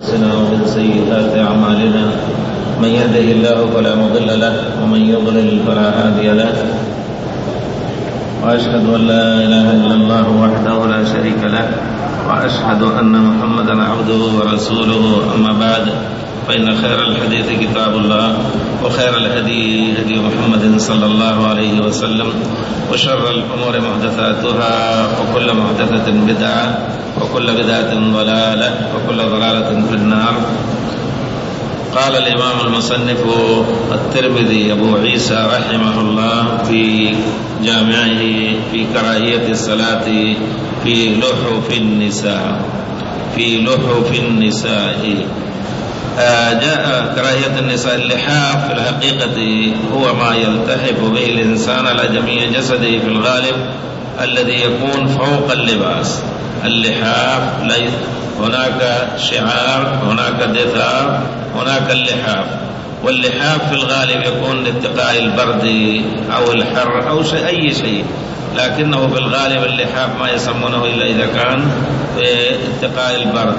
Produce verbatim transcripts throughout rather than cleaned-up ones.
ومن سيئات أعمالنا من يهده الله فلا مضل له ومن يضلل فلا هادي له وأشهد أن لا إله إلا الله وحده لا شريك له وأشهد أن محمدا عبده ورسوله. أما بعد فإن خير الحديث كتاب الله وخير الهدي هدي محمد صلى الله عليه وسلم وشر الأمور محدثاتها وكل محدثة بدعة وكل بدعة ضلالة وكل ضلالة في النار. قال الإمام المصنف الترمذي أبو عيسى رحمه الله في جامعه في كراهية الصلاة في لحف النساء في لحف النساء آه جاء كراهية النساء. اللحاف في الحقيقة هو ما يلتحف به الإنسان على جميع جسده في الغالب الذي يكون فوق اللباس. اللحاف ليس هناك شعار، هناك دثار، هناك اللحاف. واللحاف في الغالب يكون لاتقاء البرد أو الحر أو شيء أي شيء، لكنه في الغالب اللحاف ما يسمونه إلا إذا كان اتقاء البرد.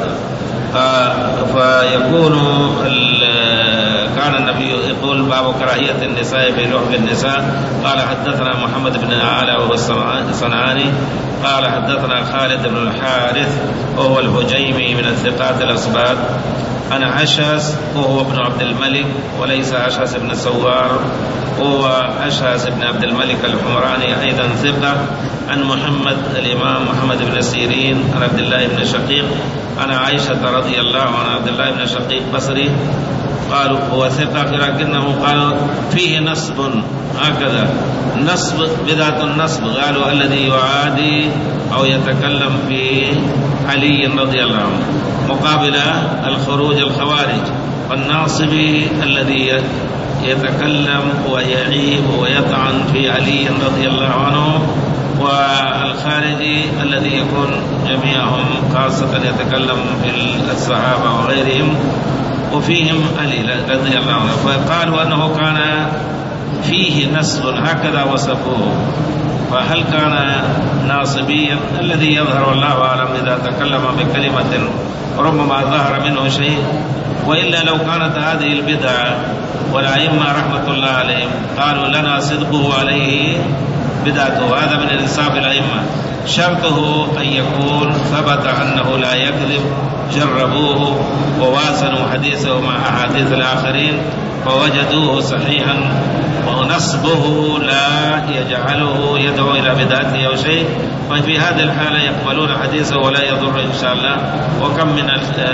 فيكون كان النبي يقول باب كراهية النساء في لحف النساء. قال حدثنا محمد بن أعلى وهو الصنعاني قال حدثنا خالد بن الحارث وهو الهجيمي من الثقات الأصبات عن عشاس وهو ابن عبد الملك وليس عشاس بن سوار، وهو عشاس بن عبد الملك الحمراني أيضا ثقة. عن محمد الإمام محمد بن سيرين عن عبد الله بن شقيق عن عائشة رضي الله عنها. عبد الله بن شقيق بصري قالوا هو ثقة لكنه قالوا فيه نصب، هكذا نصب بذات النصب. قالوا الذي يعادي أو يتكلم في علي رضي الله عنه مقابل الخروج الخوارج، والناصب الذي يتكلم ويعيب ويطعن في علي رضي الله عنه، والخارجي الذي يكون جميعهم خاصة يتكلم في الصحابة وغيرهم وفيهم علي رضي الله عنه. فقالوا أنه كان فيه نصب، هكذا وصفوه. فهل كان ناصبيا؟ الذي يظهر الله أعلم إذا تكلم بكلمة ربما ظهر منه شيء، وإلا لو كانت هذه البدعة والأئمة رحمة الله عليهم قالوا لنا صدقه عليه بدعته، هذا من إنصاف الأئمة. شرطه أن يكون ثبت أنه لا يكذب، جربوه ووازنوا حديثه مع أحاديث الآخرين فوجدوه صحيحا، ونصبه لا يجعله يدعو إلى بدعته أو شيء، ففي هذه الحالة يقبلون حديثه ولا يضر إن شاء الله. وكم من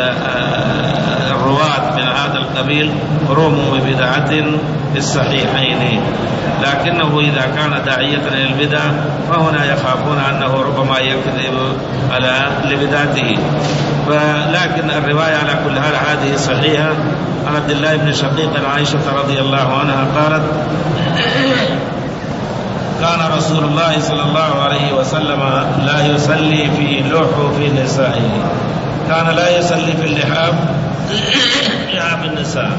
الرواة من هذا القبيل رموا ببدعة في الصحيحين، لكنه إذا كان داعية للبدع فهنا يخافون أنه ربما يكذب على لبدعته. لكن الرواية على كل حال هذه صحيحة. عن عبد الله بن شقيق عن عائشة رضي الله عنها قالت كان رسول الله صلى الله عليه وسلم لا يصلي في لحف نسائه، كان لا يصلي في اللحاف لحاف النساء.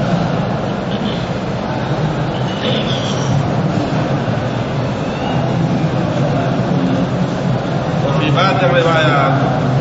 وفي بعض الروايات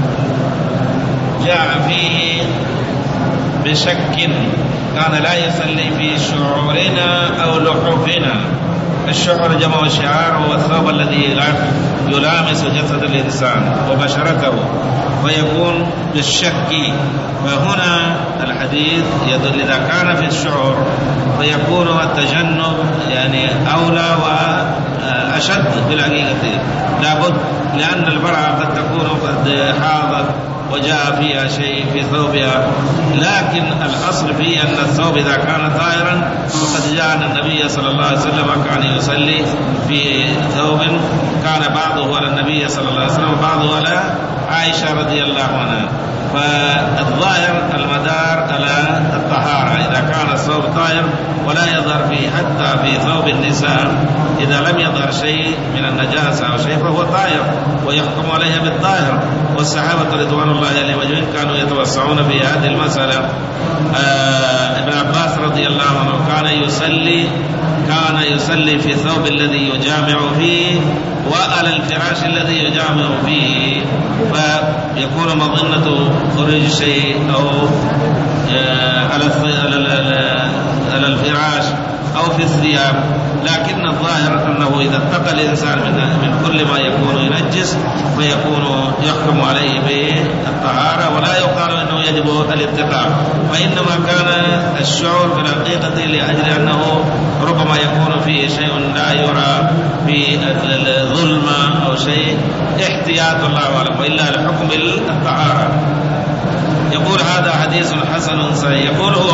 جاء فيه بشك كان لا يصلي في شعورنا أو لحوفنا. الشعر جمع الشعار هو الثوب الذي يلامس جسد الإنسان وبشرته ويكون بالشك. فهنا الحديث يدل إذا كان في الشعور فيكون التجنب يعني أولى وأشد في الحقيقة، لابد، لأن المرأة قد تكون قد حاضت وجاء فيها شيء في ثوبها، لكن الأصل فيه أن الثوب إذا كان طائرا وقد جاء أن النبي صلى الله عليه وسلم كان يصلي في ثوب كان بعضه على النبي صلى الله عليه وسلم وبعضه على عائشة رضي الله عنها. فالظاهر المدار على الطهارة، إذا كان الثوب طائر ولا يظهر فيه حتى في ثوب النساء إذا لم يظهر شيء من النجاسة أو شيء فهو طاهر ويحكم عليها بالطاهر. والصحابة رضوان الله عليهم أجمعين كانوا يتوسعون في هذه المسألة. آه ابن عباس رضي الله عنه كان يصلي كان يصلي في الثوب الذي يجامع فيه وعلى الفراش الذي يجامع فيه، فيكون مظنة خروج شيء أو على الفراش أو في الثياب، لكن الظاهر أنه إذا اتقى الإنسان من كل ما يكون ينجس فيكون يحكم عليه بالطهارة، ولا يقال أنه يجب الاتقاء، وإنما كان الشعور في الحقيقة لأجل أنه ربما يكون فيه شيء لا يرى في الظلمة أو شيء احتياط، الله أعلم، وإلا الحكم بالطهارة. يقول هذا حديث حسن صحيح. يقول هو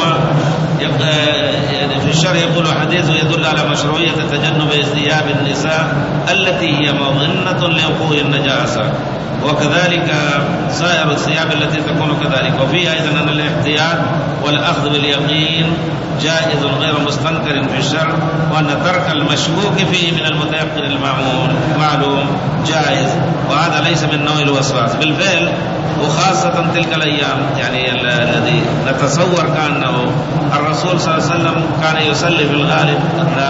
في الشرح يقول حديث يدل على مشروعية تجنب ثياب النساء التي هي مظنة لوقوع النجاسة، وكذلك سائر الثياب التي تكون كذلك. وفيها أيضا أن الاحتياط والأخذ باليقين جائز غير مستنكر في الشرع، وأن ترك المشكوك فيه من المتيقن المعمول معلوم جائز، وهذا ليس من نوع الوسواس بالفعل، وخاصة تلك الأيام يعني الذي نتصور كأنه الرسول صلى الله عليه وسلم كان يصلي في الغالب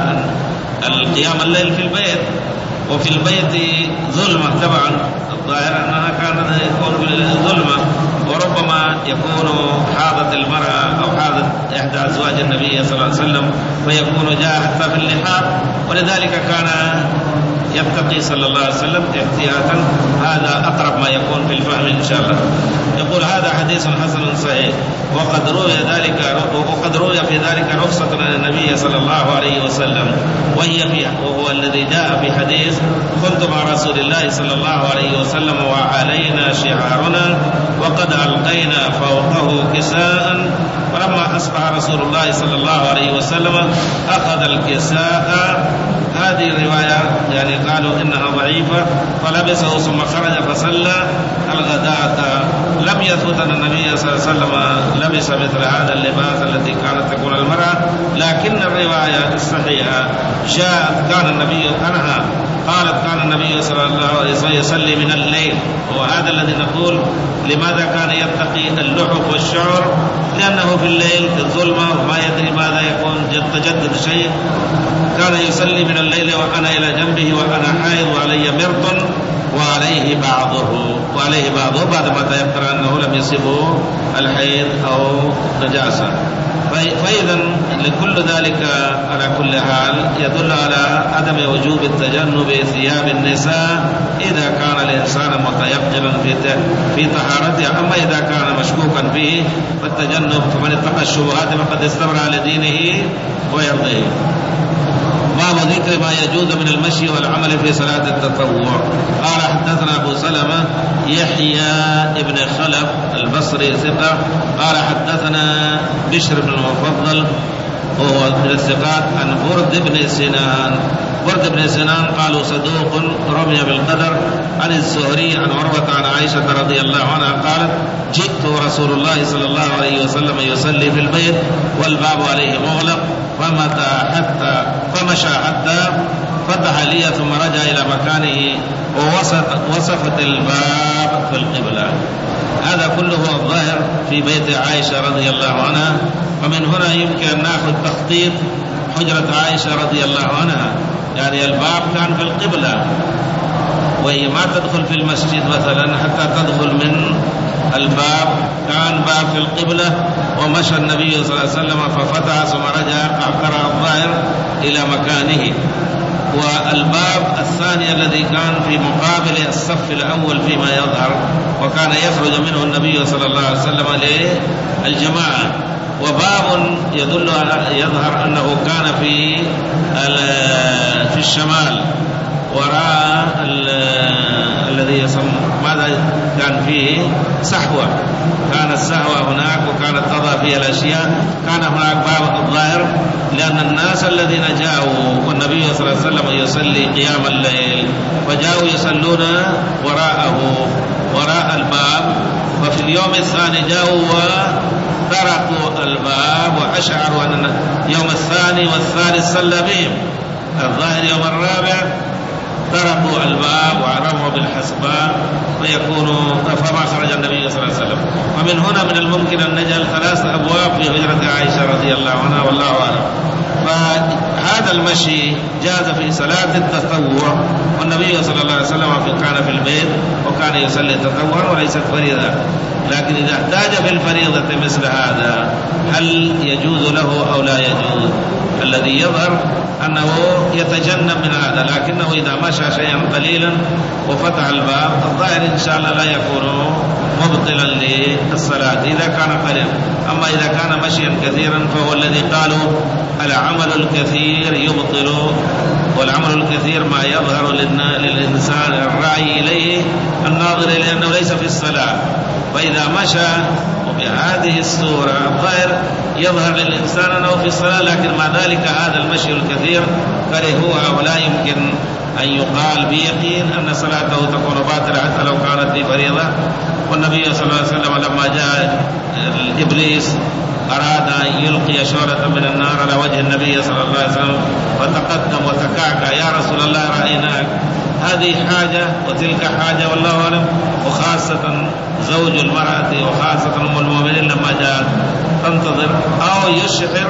القيام الليل في البيت، وفي البيت ظلمة طبعا، الظاهر أنها كانت يكون ظلمة، وربما يكون حاضت المرأة أو حاضت إحدى أزواج النبي صلى الله عليه وسلم فيكون جاء حتى في اللحاف، ولذلك كان يتقي صلى الله عليه وسلم احتياطا. هذا أقرب ما يكون في الفهم إن شاء الله. يقول هذا حديث حسن صحيح، وقد روي ذلك وقد روي في ذلك رخصة عن النبي صلى الله عليه وسلم، وهي فيها وهو الذي جاء في حديث كنت مع رسول الله صلى الله عليه وسلم وعلينا شعارنا وقد ألقينا فوقه كساء، فلما أصبح رسول الله صلى الله عليه وسلم أخذ الكساء. هذه الرواية يعني قالوا إنها ضعيفة، فلبسه ثم خرج فصلى الغداة. لم يثبت أن النبي صلى الله عليه وسلم لبس مثل هذا اللباس التي كانت تكون المرأة، لكن الرواية الصحيحة جاءت كان النبي أنها قالت كان النبي صلى الله عليه وسلم يصلي من الليل، وهذا الذي نقول لماذا كان يتقي اللحف والشعر، لأنه في الليل في الظلمة وما يدري ماذا يكون تجدد شيء، كان يصلي من الليل وأنا إلى جنبه وأنا حائض وعلي مرط وعليه بعضه وعليه بعضه بعد ما تيقن أنه لم يصبه الحيض أو نجاسة. فإذا لكل ذلك على كل حال يدل على عدم وجوب التجنب ثياب النساء إذا كان الإنسان متيقنا في طهارته. أما إذا كان مشكوكا فيه فالتجنب، فمن اتقى الشبهات فقد استبرأ لدينه ويرضيه. باب ذكر ما يجوز من المشي والعمل في صلاة التطوع. قال حدثنا أبو سلمة يحيى ابن خلف البصري ثقة قال حدثنا بشر بن المفضل وهو من الثقات عن برد بن سنان. برد بن سنان قالوا صدوق رمي بالقدر. عن الزهري عن عروة عن عائشة رضي الله عنها قالت جئت رسول الله صلى الله عليه وسلم يصلي في البيت والباب عليه مغلق فمتى حتى فمشى حتى فتح لي ثم رجع إلى مكانه ووصفت الباب في القبلة. هذا كله الظاهر في بيت عائشة رضي الله عنها، ومن هنا يمكن أن نأخذ تخطيط حجرة عائشة رضي الله عنها، يعني الباب كان في القبلة وهي ما تدخل في المسجد مثلا حتى تدخل من الباب، كان باب في القبلة ومشى النبي صلى الله عليه وسلم ففتح ثم رجع قرأ الظاهر إلى مكانه. والباب الثاني الذي كان في مقابل الصف الأول فيما يظهر، وكان يخرج منه النبي صلى الله عليه وسلم للجماعة. وباب يدل على يظهر أنه كان في في الشمال وراء الذي يسمى ماذا كان فيه سحوة، كان السحوة هناك وكانت تضع فيها الأشياء. كان هناك باب الظاهر لأن الناس الذين جاءوا والنبي صلى الله عليه وسلم يصلي قيام الليل فجاءوا يصلون وراءه وراء الباب، وفي اليوم الثاني جاءوا وطرقوا الباب وأشعروا أن يوم الثاني والثالث صلى بهم، الظاهر يوم الرابع طرقوا الباب وعرفوا بالحسباء فيكون فما خرج النبي صلى الله عليه وسلم. ومن هنا من الممكن أن نجعل ثلاث أبواب في هجرة عائشة رضي الله عنها والله أعلم. فهذا المشي جاز في صلاة التطوع، والنبي صلى الله عليه وسلم كان في البيت وكان يصلي التطوع وليست فريضة. لكن إذا احتاج في الفريضة مثل هذا هل يجوز له أو لا يجوز؟ الذي يظهر أنه يتجنب من هذا، لكنه إذا مشى شيئا قليلا وفتح الباب الظاهر إن شاء الله لا يكون مبطلا للصلاة إذا كان قليلا. أما إذا كان مشيا كثيرا فهو الذي قالوا العمل الكثير يبطل، والعمل الكثير ما يظهر للإنسان الراعي إليه الناظر لأنه ليس في الصلاة. فإذا مشى وبهذه الصورة الظاهر يظهر للإنسان أنه في الصلاة، لكن مع ذلك هذا المشي الكثير كرهوها ولا يمكن أن يقال بيقين أن صلاته تكون باطلة حتى لو كانت في فريضة. والنبي صلى الله عليه وسلم لما جاء إبليس أراد أن يلقي شعلة من النار على وجه النبي صلى الله عليه وسلم فتقدم وتكعكع يا رسول الله رأيناك. هذه حاجة وتلك حاجة والله أعلم. وخاصة زوج المرأة وخاصة أم المؤمنين لما جاء تنتظر أو يشعر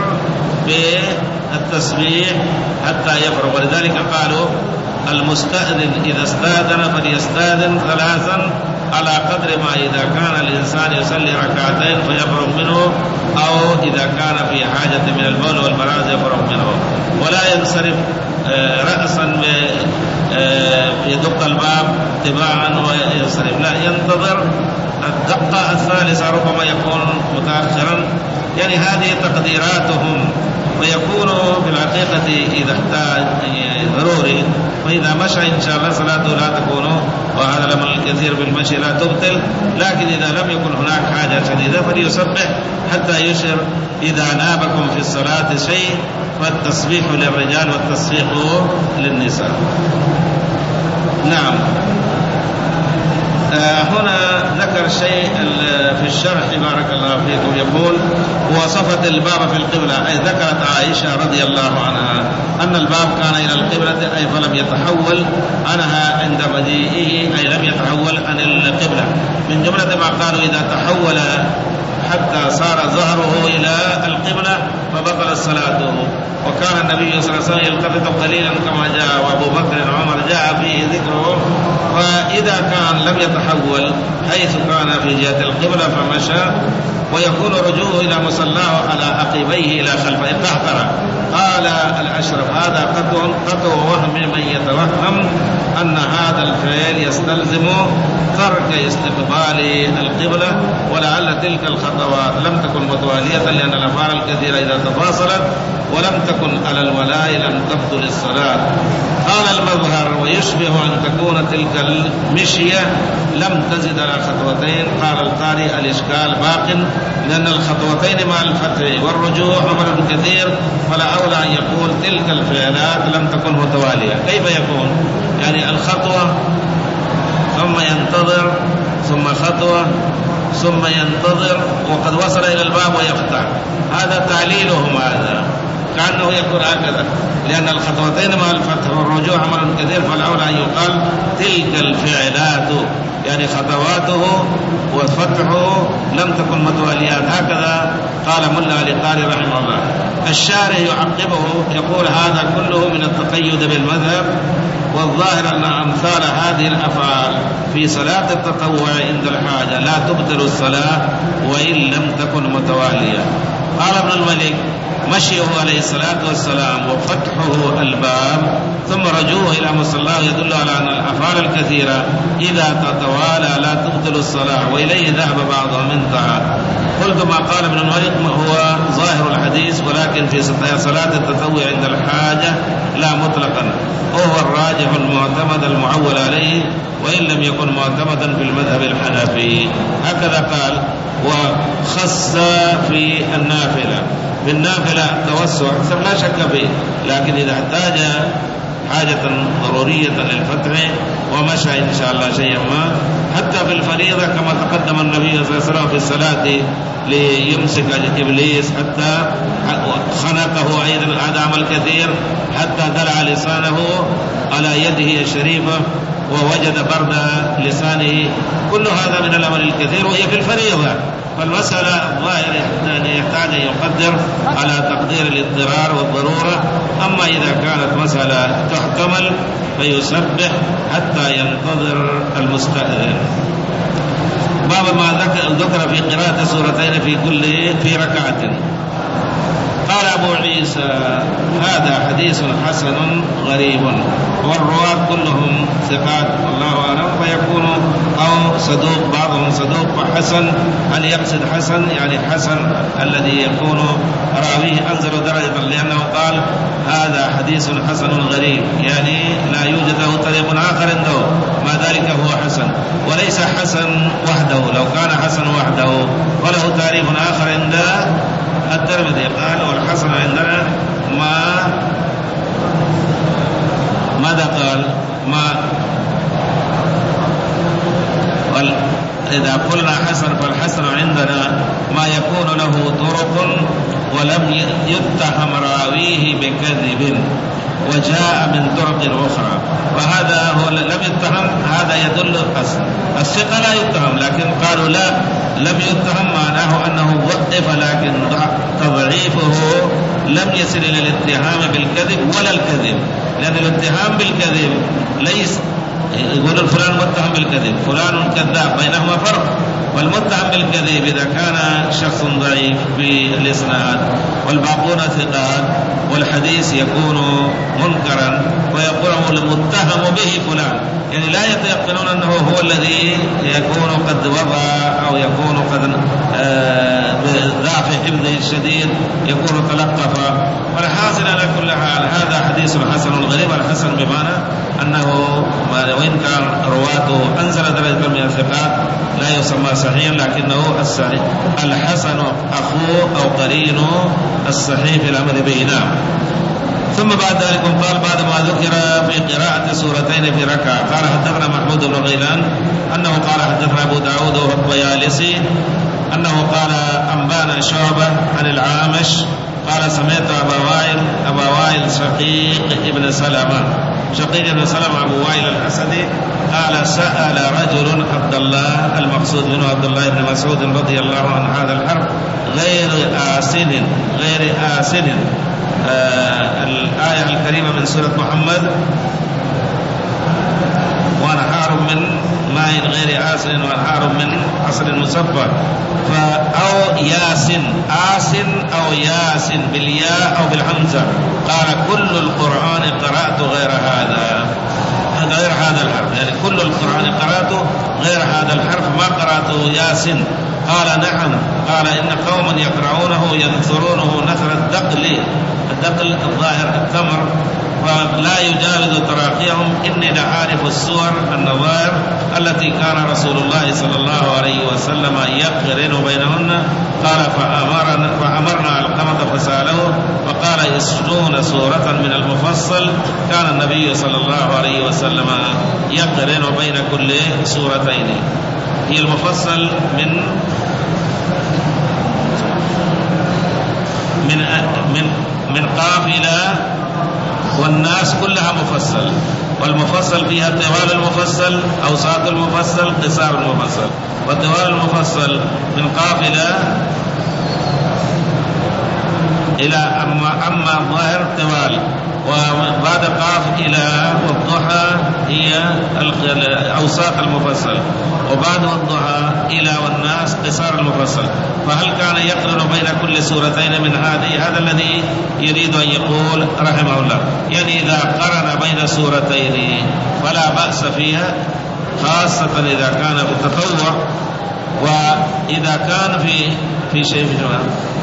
بالتسبيح حتى يفرغ. ولذلك قالوا المستأذن إذا استأذن فليستأذن ثلاثا على قدر ما إذا كان الإنسان يصلي ركعتين فيفرغ منه، أو إذا كان في حاجة من البول والبراز يفرغ منه، ولا ينصرف رأسا يدق الباب تباعا وينصرف، لا ينتظر الدقة الثالثة ربما يكون متأخرا. يعني هذه تقديراتهم، ويكون في الحقيقة إذا احتاج ضروري فإذا مشى إن شاء الله صلاته لا تكون، وهذا الأمر الكثير بالمشي لا تبطل. لكن إذا لم يكن هناك حاجة شديدة فليسبح حتى يشعر. إذا نابكم في الصلاة شيء فالتسبيح للرجال والتصفيق للنساء. نعم. آه هنا ذكر شيء في الشرح بارك الله فيكم، يقول وصفت الباب في القبلة، أي ذكرت عائشة رضي الله عنها أن الباب كان إلى القبلة أي فلم يتحول عنها عند مجيئه، أي لم يتحول عن القبلة. من جملة ما قالوا إذا تحول حتى صار ظهره إلى القبلة فبطلت صلاته. وكان النبي صلى الله عليه وسلم يلتفت قليلا كما جاء، وأبو بكر وعمر جاء فيه ذكره. فإذا كان لم يتحول حيث كان في جهة القبلة فمشى، ويكون رجوعه إلى مصلاه على عقبيه إلى خلفه قهقرة. قال الأشرف هذا قطع وهم من يتوهم أن هذا الفعل يستلزم ترك استقبال القبلة، ولعل تلك الخطوات لم تكن متوالية لأن الأفعال الكثيرة إذا تفاصلت ولم تكن على الولاء لم تبطل الصلاة. قال المظهر ويشبه أن تكون تلك المشية لم تزد على خطوتين. قال القارئ الإشكال باق لأن الخطوتين مع الفتح والرجوع عمل كثير، فلا أولى أن يقول تلك الفعلات لم تكن متوالية. كيف يكون؟ يعني الخطوة ثم ينتظر ثم خطوة ثم ينتظر وقد وصل إلى الباب ويفتح، هذا تعليلهم، هذا كأنه يكون هكذا، لأن الخطوتين مع الفتح والرجوع عمل كثير، فالأولى أن يقال تلك الفعلات، يعني خطواته وفتحه لم تكن متواليات. هكذا قال ملا لقاري رحمه الله. الشارح يعقبه يقول هذا كله من التقيد بالمذهب، والظاهر أن أمثال هذه الأفعال في صلاة التطوع عند الحاجة لا تبطل الصلاة وإن لم تكن متوالية. قال ابن الملك مشيه عليه الصلاة والسلام وفتحه الباب ثم رجوعه إلى مصلاه يدل على أن الأفعال الكثيرة إذا تتوالى لا تبطل الصلاة، وإليه ذهب بعضهم انتهى. قلت ما قال ابن الملك هو ظاهر الحديث، ولكن في صلاة التطوع عند الحاجة لا مطلقا، وهو الراجح المعتمد المعول عليه وإن لم يكن معتمدا في المذهب الحنفي. هكذا قال. وخص في النافلة، بالنافلة التوسع لا شك فيه، لكن إذا احتاج حاجة ضرورية للفتح ومشى إن شاء الله شيئا ما. حتى في الفريضة كما تقدم النبي صلى الله عليه وسلم في الصلاة ليمسك إبليس حتى خنقه أيضا، هذا عمل كثير، حتى دلع لسانه على يده الشريفة ووجد برد لسانه. كل هذا من الأمر الكثير وهي في الفريضة. فالمسألة الظاهر يحتاج أن يقدر على تقدير الاضطرار والضرورة. أما إذا كانت مسألة تحتمل فيسبح حتى ينتظر المستأذن. باب ما ذكر في قراءة سورتين في كل في ركعة. قال أبو عيسى هذا حديث حسن غريب، والرواة كلهم ثقات والله أعلم، فيكون أو صدوق، بعضهم صدوق وحسن. هل يقصد حسن يعني حسن الذي يكون راويه أنزل درجة، لأنه قال هذا حديث حسن غريب، يعني لا يوجد له طريق آخر عنده، ما ذلك هو حسن. وليس حسن وحده، لو كان حسن وحده وله تعريف آخر عند الترمذي قال والحسن عندنا ما ماذا قال ما إذا قلنا حسن فالحسن عندنا ما يكون له طرق ولم يتهم راويه بكذب وجاء من طرق أخرى، وهذا هو لم يتهم. هذا يدل الثقة لا يتهم، لكن قالوا لا لم يتهم معناه أنه ضعف، لكن تضعيفه لم يصل إلى الاتهام بالكذب ولا الكذب، لأن الاتهام بالكذب ليس يقول فلان متهم بالكذب فلان كذاب، بينهما فرق. والمتهم بالكذب إذا كان شخص ضعيف في الإسناد والباقون ثقات والحديث يكون منكرا ويقول المتهم به فلان، يعني لا يتيقنون أنه هو الذي يكون قد وضع أو يكون قد ضعف حفظه الشديد يكون تلقف. والحاصل على كل حال هذا حديث حسن غريب. الحسن بمعنى أنه وإن كان رواته أنزل درجة من الثقات لا يسمى صحيحا، لكنه الصحيح الحسن أخوه أو قرين الصحيح في الأمر بينه. ثم بعد ذلك قال بعد ما ذكر في قراءة سورتين في ركعة قال حدثنا محمود بن غيلان أنه قال حدثنا أبو داود والطيالسي أنه قال أنبانا شعبة عن العامش قال سمعت أبا وائل أبا وائل شقيق ابن سلمة شقيق ابن سلمة أبو وائل الأسدي قال سأل رجل عبد الله، المقصود منه عبد الله بن مسعود رضي الله عن هذا الحرب غير آسن غير آسن آه الآية الكريمة من سورة محمد وأنهار من ماء غير آسن وأنهار من عسل مصفى، أو ياسن آسن أو ياسن بالياء أو بالحمزة. قال كل القرآن قرأت غير هذا غير هذا الحرف، يعني كل القرآن قرأته غير هذا الحرف ما قرأته ياسن. قال نعم. قال إن قوما يقرؤونه ينثرونه نثر الدقل، الدقل الظاهر التمر، فلا يجاوز تراقيهم. إني لعارف السور النظائر التي كان رسول الله صلى الله عليه وسلم يقرن بينهن. قال فأمرنا, فأمرنا علقمة فسأله فقال يسجون سورة من المفصل كان النبي صلى الله عليه وسلم يقرن بين كل سورتين. هي المفصل من من من من قاف إلى والناس كلها مفصل، والمفصل فيها طوال المفصل أوساط المفصل قصار المفصل، وطوال المفصل من قاف إلى إلى أما أما الظاهر طوال، وبعد قاف إلى والضحى هي أوساط المفصل، وبعد الضحى إلى والناس قصار المفصل. فهل كان يقرن بين كل سورتين من هذه؟ هذا الذي يريد أن يقول رحمه الله، يعني إذا قرن بين سورتين فلا بأس فيها، خاصة إذا كان بالتطوع، وإذا كان في في شيء في جمال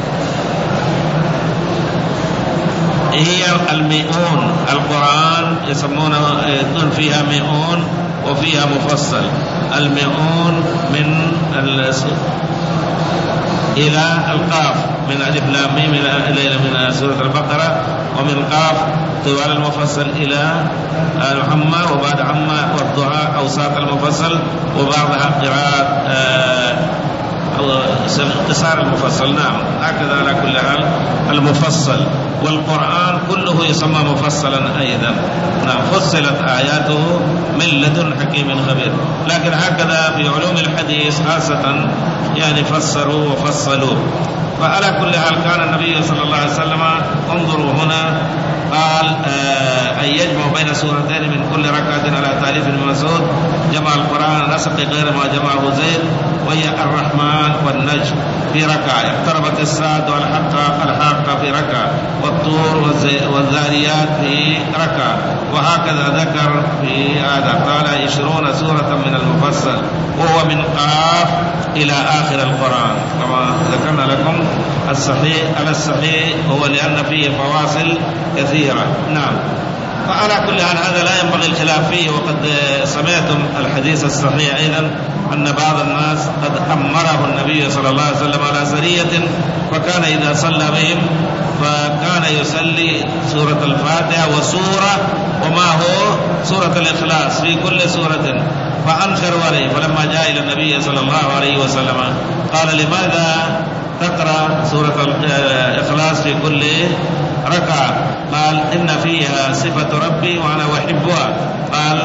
هي المئون. القرآن يسمونه يكون فيها مئون وفيها مفصل. المئون من إلى القاف، من ألف لام ميم إلى من سورة البقرة، ومن قاف طوال المفصل إلى محمد، وبعد عما والضحى أوساط المفصل، وبعضها قراءة أو اختصار المفصل. نعم، هكذا على كل حال المفصل، والقرآن كله يسمى مفصلا أيضا. نعم، فصلت آياته من لدن حكيم خبير. لكن هكذا في علوم الحديث خاصة يعني فسروا وفصلوا. فعلى كل حال كان النبي صلى الله عليه وسلم، انظروا هنا قال أن يجمع بين سورتين من كل ركعة على تأليف ابن مسعود، جمع القرآن نسق غير ما جمعه زيد، وهي الرحمن والنجم في ركعة، اقتربت الساعة والحق الحاقة في ركعة، والطور والذاريات في ركعة، وهكذا ذكر في هذا قال عشرون سورة من المفصل، وهو من قاف إلى آخر القرآن كما ذكرنا لكم. الصحيح على الصحيح هو لأن فيه فواصل كثيرة. نعم، فعلى كل حال هذا لا ينبغي الخلاف فيه. وقد سمعتم الحديث الصحيح أيضا أن بعض الناس قد أمره النبي صلى الله عليه وسلم على سرية، فكان إذا صلى بهم فكان يصلي سورة الفاتحة وسورة وما هو سورة الإخلاص في كل سورة، فأنكروا عليه. فلما جاء إلى النبي صلى الله عليه وسلم قال لماذا تقرأ سورة الإخلاص في كل ركعة؟ قال إن فيها صفة ربي وأنا أحبها. قال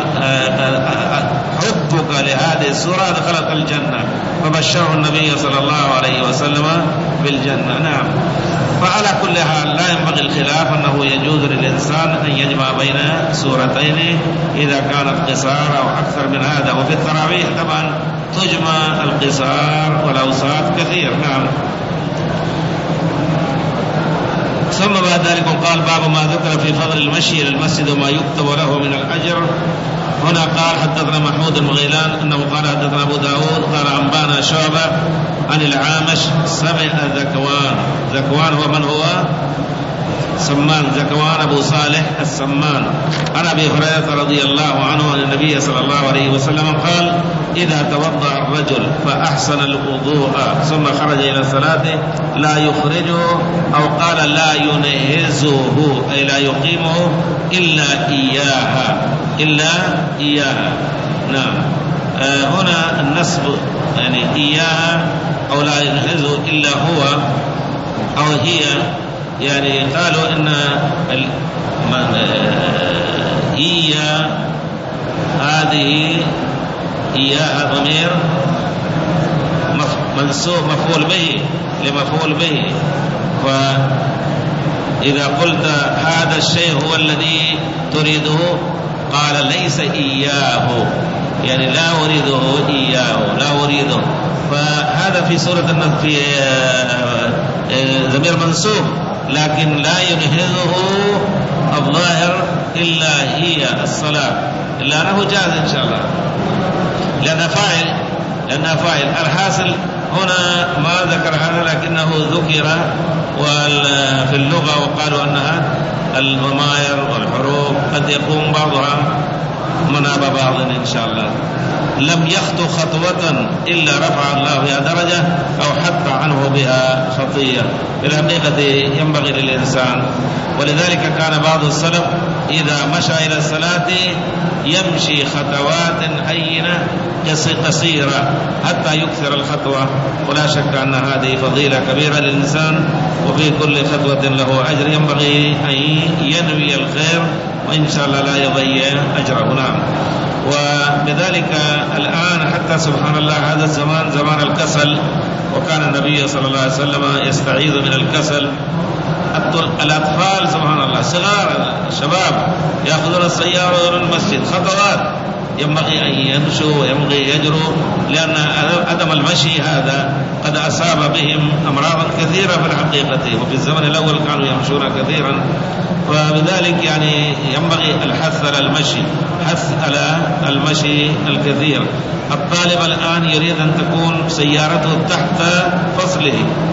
حبك لهذه السورة دخلت الجنة، فبشره النبي صلى الله عليه وسلم بالجنة. نعم، فعلى كل حال لا ينبغي الخلاف أنه يجوز للإنسان أن يجمع بين سورتين إذا كانت قصار أو أكثر من هذا. وفي التراويح طبعا تجمع القصار والأوساط كثير. نعم. ثم بعد ذلك قال باب ما ذكر في فضل المشي إلى المسجد وما يكتب له من الأجر. هنا قال حدثنا محمود بن غيلان أنه قال حدثنا أبو داود قال أنبانا شعبة عن العامش سمع ذكوان. ذكوان هو من هو؟ سمان. ذكوان أبو صالح السمان عن أبي هريرة رضي الله عنه أن النبي صلى الله عليه وسلم قال إذا توضأ الرجل فأحسن الوضوء ثم خرج إلى الصلاة لا يخرجه أو قال لا ينهزه أي لا يقيمه إلا إياها إلا إياها. نعم، آه هنا النسب يعني إياها أو لا ينهزه إلا هو أو هي، يعني قالوا إن إيا هذه إياها ضمير منسوب مفعول به لمفعول به، فإذا قلت هذا الشيء هو الذي تريده قال ليس إياه، يعني لا أريده إياه لا أريده. فهذا في سورة النصر في ضمير منسوب، لكن لا ينهزه الظاهر إلا هي الصلاة، إلا أنه جاز إن شاء الله لأنها فاعل لأنها فاعل. الحاصل هنا ما ذكر هذا لكنه ذكر في اللغة، وقالوا أنها الضمائر والحروف قد يكون بعضها مناب بعض إن شاء الله. لم يخطو خطوة إلا رفع الله بها درجة أو حط عنه بها خطية. بالحقيقة ينبغي للإنسان، ولذلك كان بعض السلف إذا مشى إلى الصلاة يمشي خطوات هينة قصيرة حتى يكثر الخطوة، ولا شك أن هذه فضيلة كبيرة للإنسان، وفي كل خطوة له أجر، ينبغي أن ينوي الخير وإن شاء الله لا يضيع أجره. نعم. وبذلك الآن حتى سبحان الله هذا الزمان زمان الكسل، وكان النبي صلى الله عليه وسلم يستعيذ من الكسل. الأطفال سبحان الله صغار الشباب يأخذون السيارة إلى المسجد خطوات، ينبغي أن يمشوا وينبغي يجروا، لأن عدم المشي هذا قد أصاب بهم أمراضا كثيرة في الحقيقة، وفي الزمن الأول كانوا يمشون كثيرا. وبذلك يعني ينبغي الحث على المشي، حث على المشي الكثير. الطالب الآن يريد أن تكون سيارته تحت فصله،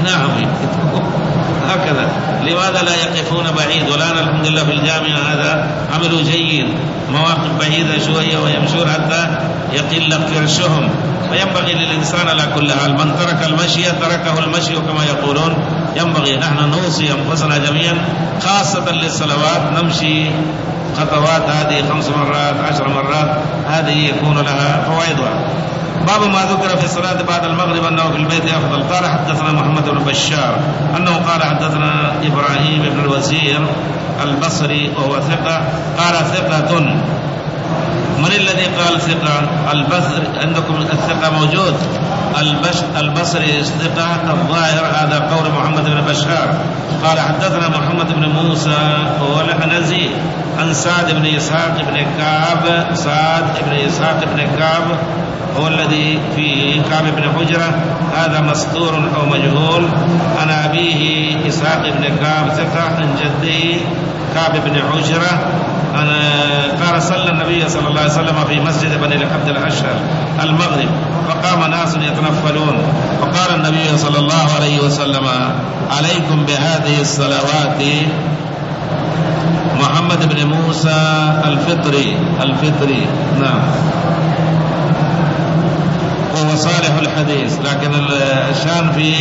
نعم هكذا. لماذا لا يقفون بعيد؟ والآن الحمد لله في الجامعة هذا عملوا جيد، مواقف بعيدة شوية ويمشون حتى يقل فرشهم. فينبغي للإنسان على كل حال من ترك المشي تركه المشي كما يقولون. ينبغي نحن نوصي أنفسنا جميعا خاصة للصلوات نمشي خطوات هذه خمس مرات عشر مرات، هذه يكون لها فوائدها. باب ما ذكر في الصلاة بعد المغرب أنه في البيت أفضل. قال حدثنا محمد بن بشار أنه قال حدثنا إبراهيم بن الوزير البصري وهو ثقة قال ثقة. من الذي قال ثقة؟ البصري عندكم الثقة موجود، البصري ثقة الظاهر هذا قول محمد بن بشار. قال حدثنا محمد بن موسى وهو الحنزي عن سعد بن إسحاق بن كعب. سعد بن إسحاق بن كعب هو الذي في كعب بن حجرة، هذا مستور أو مجهول. عن أبيه إسحاق بن كعب ثقة عن جده كعب بن حجرة. أنا قال صلى النبي صلى الله عليه وسلم في مسجد بني عبد الأشهر المغرب فقام ناس يتنفلون فقال النبي صلى الله عليه وسلم عليكم بهذه الصلوات. محمد بن موسى الفطري الفطري نعم وهو صالح الحديث، لكن الشان في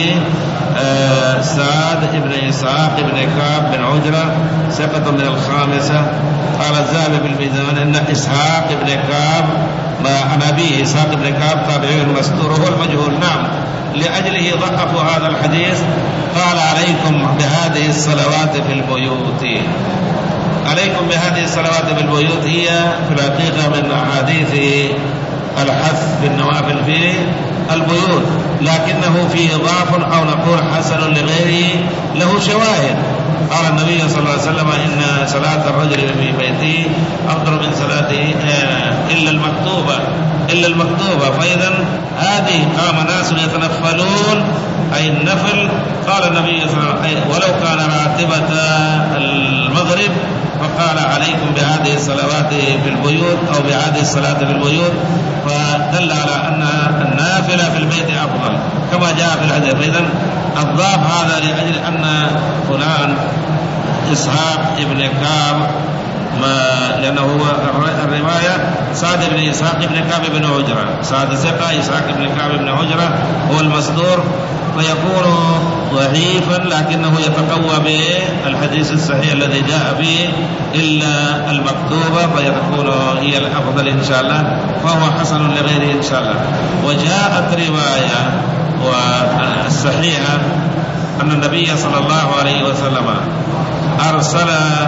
سعد بن إسحاق بن كعب بن عجرة ثقة من الخامسة. قال الذهبي بالميزان إن إسحاق بن كعب عن أبيه إسحاق بن كعب تابعي المستور هو المجهول. نعم لأجله ضعفوا هذا الحديث. قال عليكم بهذه الصلوات في البيوت. عليكم بهذه الصلوات في البيوت هي في الحقيقة من أحاديث الحث بالنوافل في البيوت، لكنه فيه ضعف أو نقول حسن لغيره له شواهد. قال النبي صلى الله عليه وسلم إن صلاة الرجل في بيته أفضل من صلاته إلا المكتوبة إلا المكتوبة. فإذا هذه قام ناس يتنفلون أي النفل. قال النبي صلى الله عليه وسلم ولو كان راتبة المغرب فقال عليكم بهذه الصلوات في البيوت أو بهذه الصلاة في البيوت، فدل على أن النافلة في البيت أفضل كما جاء في الحديث. فإذا الضعف هذا لأجل أن فلان إسحاق ابن كعب ما لأنه هو الرواية سعد بن إسحاق بن كعب بن عجرة، سعد ثقة إسحاق بن كعب بن عجرة هو المصدور، فيكون ضعيفا لكنه يتقوى بالحديث الصحيح الذي جاء به إلا المكتوبة فيكون هي الأفضل إن شاء الله، فهو حسن لغيره إن شاء الله. وجاءت رواية والصحيحة أن النبي صلى الله عليه وسلم أرسل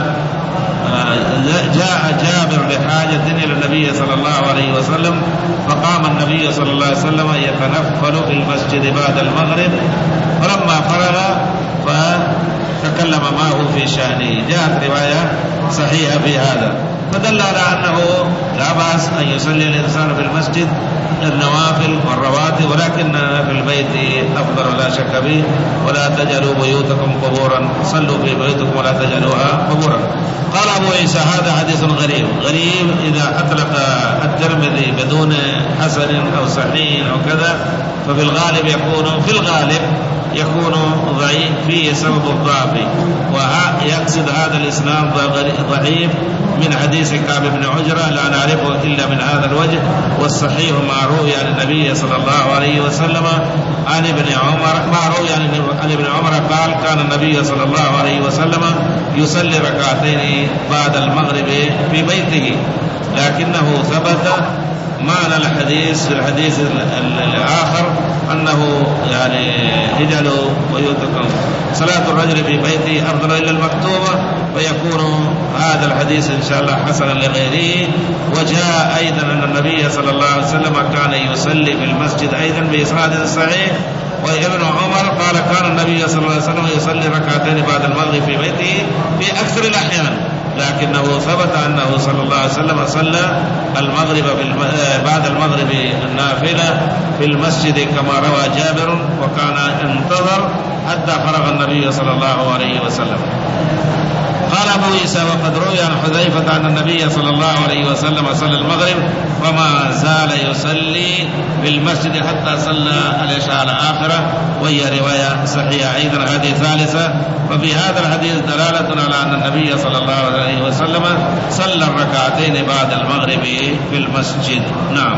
جاء جابر بحاجة إلى النبي صلى الله عليه وسلم فقام النبي صلى الله عليه وسلم يتنفل في المسجد بعد المغرب، فلما فرغ فتكلم معه في شأنه. جاءت رواية صحيحة في هذا، فدل على أنه لا بأس أن يصلي الإنسان في المسجد النوافل والرواتب، ولكن في البيت أفضل لا شك به. ولا تجعلوا بيوتكم قبورا، صلوا في بيوتكم ولا تجعلوها قبورا. قال أبو عيسى هذا حديث غريب. غريب إذا أطلق الترمذي بدون حسن أو صحيح أو كذا ففي الغالب يكون في الغالب يكون ضعيف فيه سبب الضعف، ويقصد هذا الإسناد ضعيف من حديث كعب بن عجرة لا نعرفه إلا من هذا الوجه. والصحيح ما روي عن النبي صلى الله عليه وسلم عن ابن عمر ما روي عن ابن عمر قال كان النبي صلى الله عليه وسلم يصلي ركعتين بعد المغرب في بيته، لكنه ثبت معنى الحديث في الحديث الآخر أنه يعني اجعلوا بيوتكم صلاة الرجل في بيته أفضل إلا المكتوبة، فيكون هذا الحديث إن شاء الله حسنا لغيره. وجاء أيضا أن النبي صلى الله عليه وسلم كان يصلي في المسجد أيضا بإسناد صحيح. وابن عمر قال كان النبي صلى الله عليه وسلم يصلي ركعتين بعد المغرب في بيته في أكثر الأحيان، لكنه ثبت أنه صلى الله عليه وسلم صلى المغرب بعد المغرب النافلة في المسجد كما روى جابر، وكان انتظر حتى فرغ النبي صلى الله عليه وسلم. قال أبو عيسى وقد روي عن حذيفة أن النبي صلى الله عليه وسلم صلى المغرب وما زال يصلي في المسجد حتى صلى العشاء الآخرة، وهي رواية صحيحة أيضا هذه ثالثة. ففي هذا الحديث دلالة على أن النبي صلى الله عليه وسلم صلى الركعتين بعد المغرب في المسجد. نعم.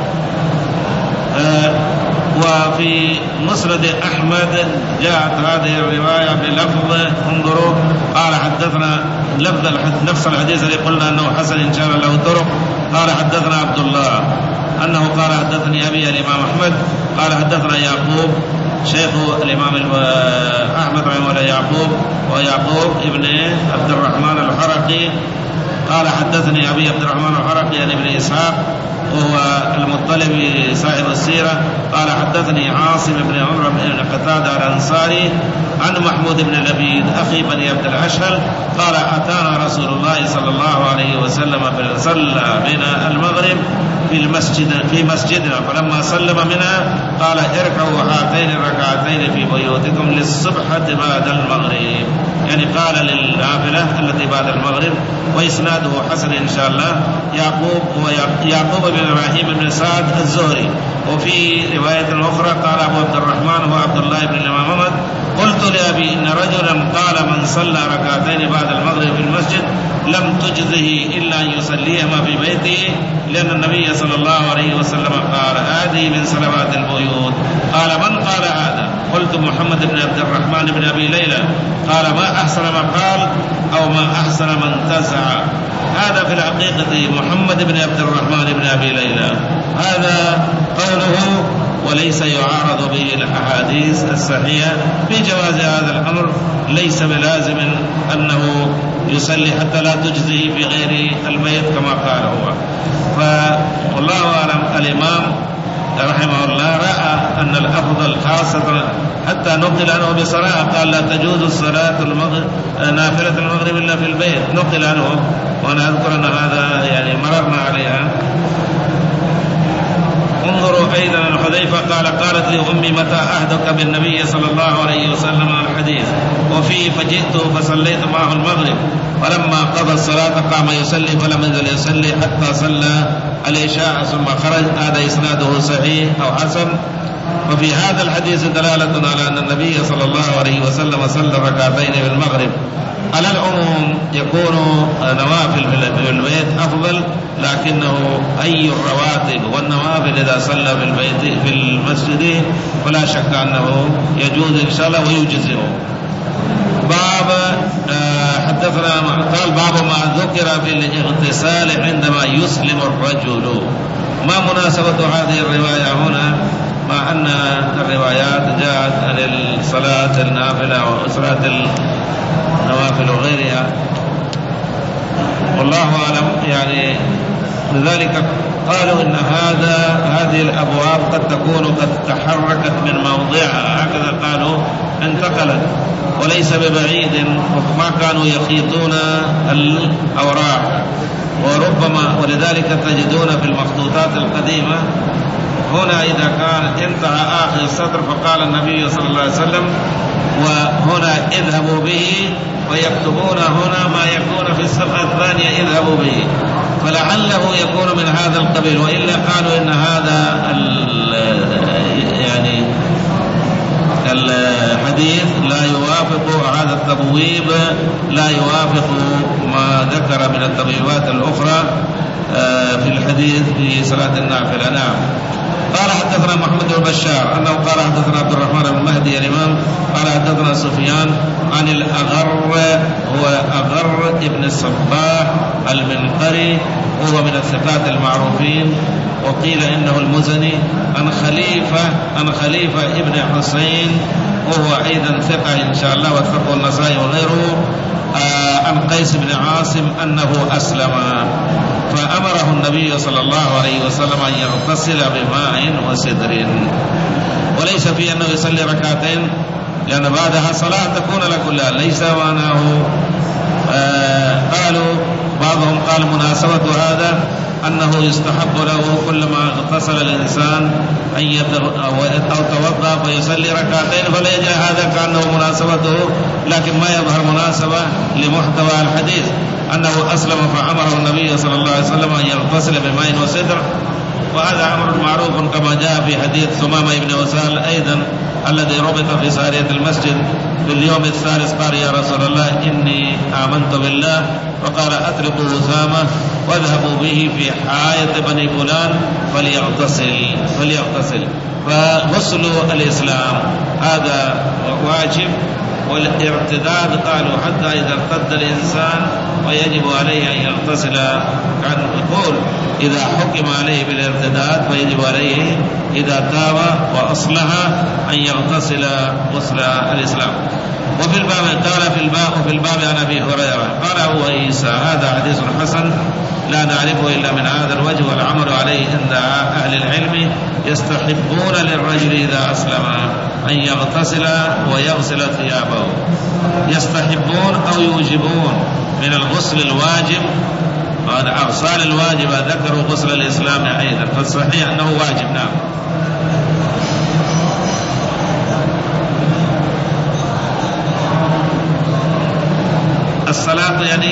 آه وفي مسند أحمد جاءت هذه الرواية بلفظ انظروا قال حدثنا لفظ نفس الحديث الذي قلنا أنه حسن إن شاء الله له طرق. قال حدثنا عبد الله أنه قال حدثني أبي الإمام أحمد قال حدثنا يعقوب شيخ الإمام أحمد رحمه الله يعقوب ويعقوب ابن عبد الرحمن الحرقي قال حدثني أبي عبد الرحمن الحرقي عن ابن إسحاق وهو المطلبي صاحب السيرة قال حدثني عاصم بن عمرو بن قتادة الأنصاري عن محمود بن لبيد أخي بني عبد الأشهل قال أتانا رسول الله صلى الله عليه وسلم فصلى بنا المغرب في المسجد في مسجدنا، فلما سلم منها قال اركعوا هاتين الركعتين في بيوتكم للصبحة بعد المغرب، يعني قال للنافلة التي بعد المغرب. وإسناده حسن إن شاء الله. يعقوب ويعقوب بن إبراهيم بن سعد الزهري. وفي رواية أخرى قال أبو عبد الرحمن هو عبد الله بن الإمام أحمد قلت لأبي إن رجلا قال من صلى ركعتين بعد المغرب في المسجد لم تجزه إلا أن يصليهما في بيته، لأن النبي صلى الله عليه وسلم قال هذه من صلوات البيوت. قال من قال هذا؟ قلت محمد بن عبد الرحمن بن أبي ليلى. قال ما أحسن ما قال أو ما أحسن من تزع. هذا في الحقيقة محمد بن عبد الرحمن بن أبي ليلى، هذا قوله وليس يعارض به الأحاديث الصحيحة في جواز هذا الأمر. ليس بلازم أنه يصلي حتى لا تجزي في غير البيت كما قال هو. فالله أعلم. الإمام رحمه الله رأى أن الأفضل خاصة حتى نقل عنه بصراحة قال لا تجوز الصلاة المغرب نافلة المغرب إلا في البيت، نقل عنه. وأنا أذكر أن هذا يعني مررنا عليها. انظروا أيضا عن حذيفة قال قالت لي أمي متى أحدك بالنبي صلى الله عليه وسلم الحديث. وفيه فجئت فصليت معه المغرب فلما قضى الصلاة قام يصلي فلم يزل يصلي حتى صلى العشاء ثم خرج. هذا إسناده صحيح أو حسن. وفي هذا الحديث دلالة على أن النبي صلى الله عليه وسلم صلى ركعتين في المغرب. على العموم يكون نوافل في البيت أفضل، لكنه أي الرواتب والنوافل إذا صلى في البيت في المسجد فلا شك أنه يجوز إن شاء الله ويجزئه. باب حدثنا قال باب ما ذكر في الاغتسال عندما يسلم الرجل. ما مناسبة هذه الرواية هنا مع أن الروايات جاءت عن الصلاة النافلة وصلاة النوافل وغيرها، والله أعلم. يعني لذلك قالوا إن هذا هذه الأبواب قد تكون قد تحركت من موضعها، هكذا قالوا انتقلت وليس ببعيد، ما كانوا يخيطون الأوراق وربما. ولذلك تجدون في المخطوطات القديمة هنا إذا كان انتهى آخر السطر فقال النبي صلى الله عليه وسلم وهنا اذهبوا به، ويكتبون هنا ما يكون في الصفحة الثانية اذهبوا به، فلعله يكون من هذا القبيل. وإلا قالوا إن هذا يعني الحديث لا يوافق، هذا التبويب لا يوافق ما ذكر من التبويبات الأخرى في الحديث في صلاة النافلة. نعم. قال حدثنا محمد بن بشار أنه قال حدثنا عبد الرحمن بن مهدي الإمام قال حدثنا سفيان عن الأغر هو أغر ابن الصباح المنقري وهو من الثقات المعروفين، وقيل إنه المزني، عن خليفة عن خليفة ابن حسين وهو أيضا ثقة إن شاء الله وثقه النسائي وغيره، آه عن قيس بن عاصم أنه أسلم فأمره النبي صلى الله عليه وسلم أن يغتسل بماء وسدر، وليس في أنه يصلي ركعتين لأن بعدها صلاة تكون لكلها، ليس معناه. آه قالوا بعضهم قال مناسبة هذا أنه يستحب له كلما اغتسل الإنسان أن أو توضأ فيصلي ركعتين، فليجعل هذا كأنه مناسبته، لكن ما يظهر مناسبة لمحتوى الحديث أنه أسلم فأمره النبي صلى الله عليه وسلم أن يغتسل بماء وسدر، وهذا أمر معروف كما جاء في حديث ثمامة بن وسال أيضا الذي ربط في سارية المسجد في اليوم الثالث قال يا رسول الله إني آمنت بالله، وقال أتركوا أسامة واذهبوا به في حائط بني فلان فليغتسل فليغتسل فغسل الإسلام هذا واجب. والارتداد قالوا حتى إذا ارتد الإنسان ويجب عليه أن يغتسل، كان يقول إذا حكم عليه بالارتداد فيجب عليه إذا تاب وأصلح أن يغتسل غسل الإسلام. وفي الباب قال في الباب وفي الباب عن أبي هريرة قال أبو عيسى هذا حديث حسن لا نعرفه إلا من هذا الوجه، والعمل عليه عند أهل العلم يستحبون للرجل إذا أسلم أن يغتسل ويغسل ثيابه. يستحبون أو يوجبون من الغسل الواجب، أغسال الواجبة ذكروا غسل الإسلام أيضا، فالصحيح أنه واجب. نعم. الصلاة يعني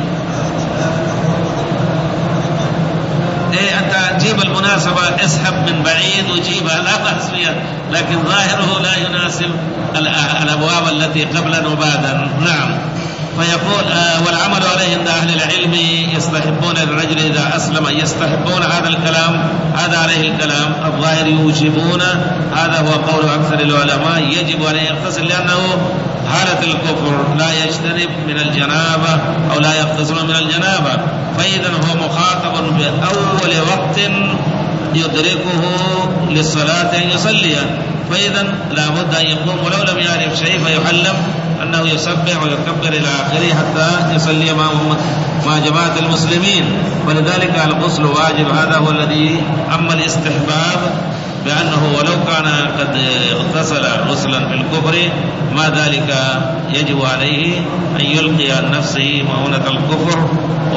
إيه أنت تجيب المناسبة اسحب من بعيد وجيبها لا بأس فيها، لكن ظاهره لا يناسب الأبواب التي قبلا وبعدا. نعم. فيقول آه والعمل عليه عند أهل العلم يستحبون الرجل إذا أسلم، يستحبون هذا الكلام هذا عليه الكلام الظاهر يوجبون، هذا هو قول أكثر العلماء، يجب عليه يغتسل لأنه حالة الكفر لا يجتنب من الجنابة أو لا يغتسل من الجنابة، فإذا هو مخاطب بأول وقت يدركه للصلاة أن يصلي، فإذا لا بد أن يقوم ولو لم يعرف شيء فيعلم أنه يسبح ويكبر إلى آخره حتى يصلي مع جماعة المسلمين. ولذلك الغسل واجب، هذا هو الذي أما الاستحباب بأنه ولو كان قد اغتسل غسلا في الكفر ما ذلك يجب عليه أن يلقي عن نفسه مؤونة الكفر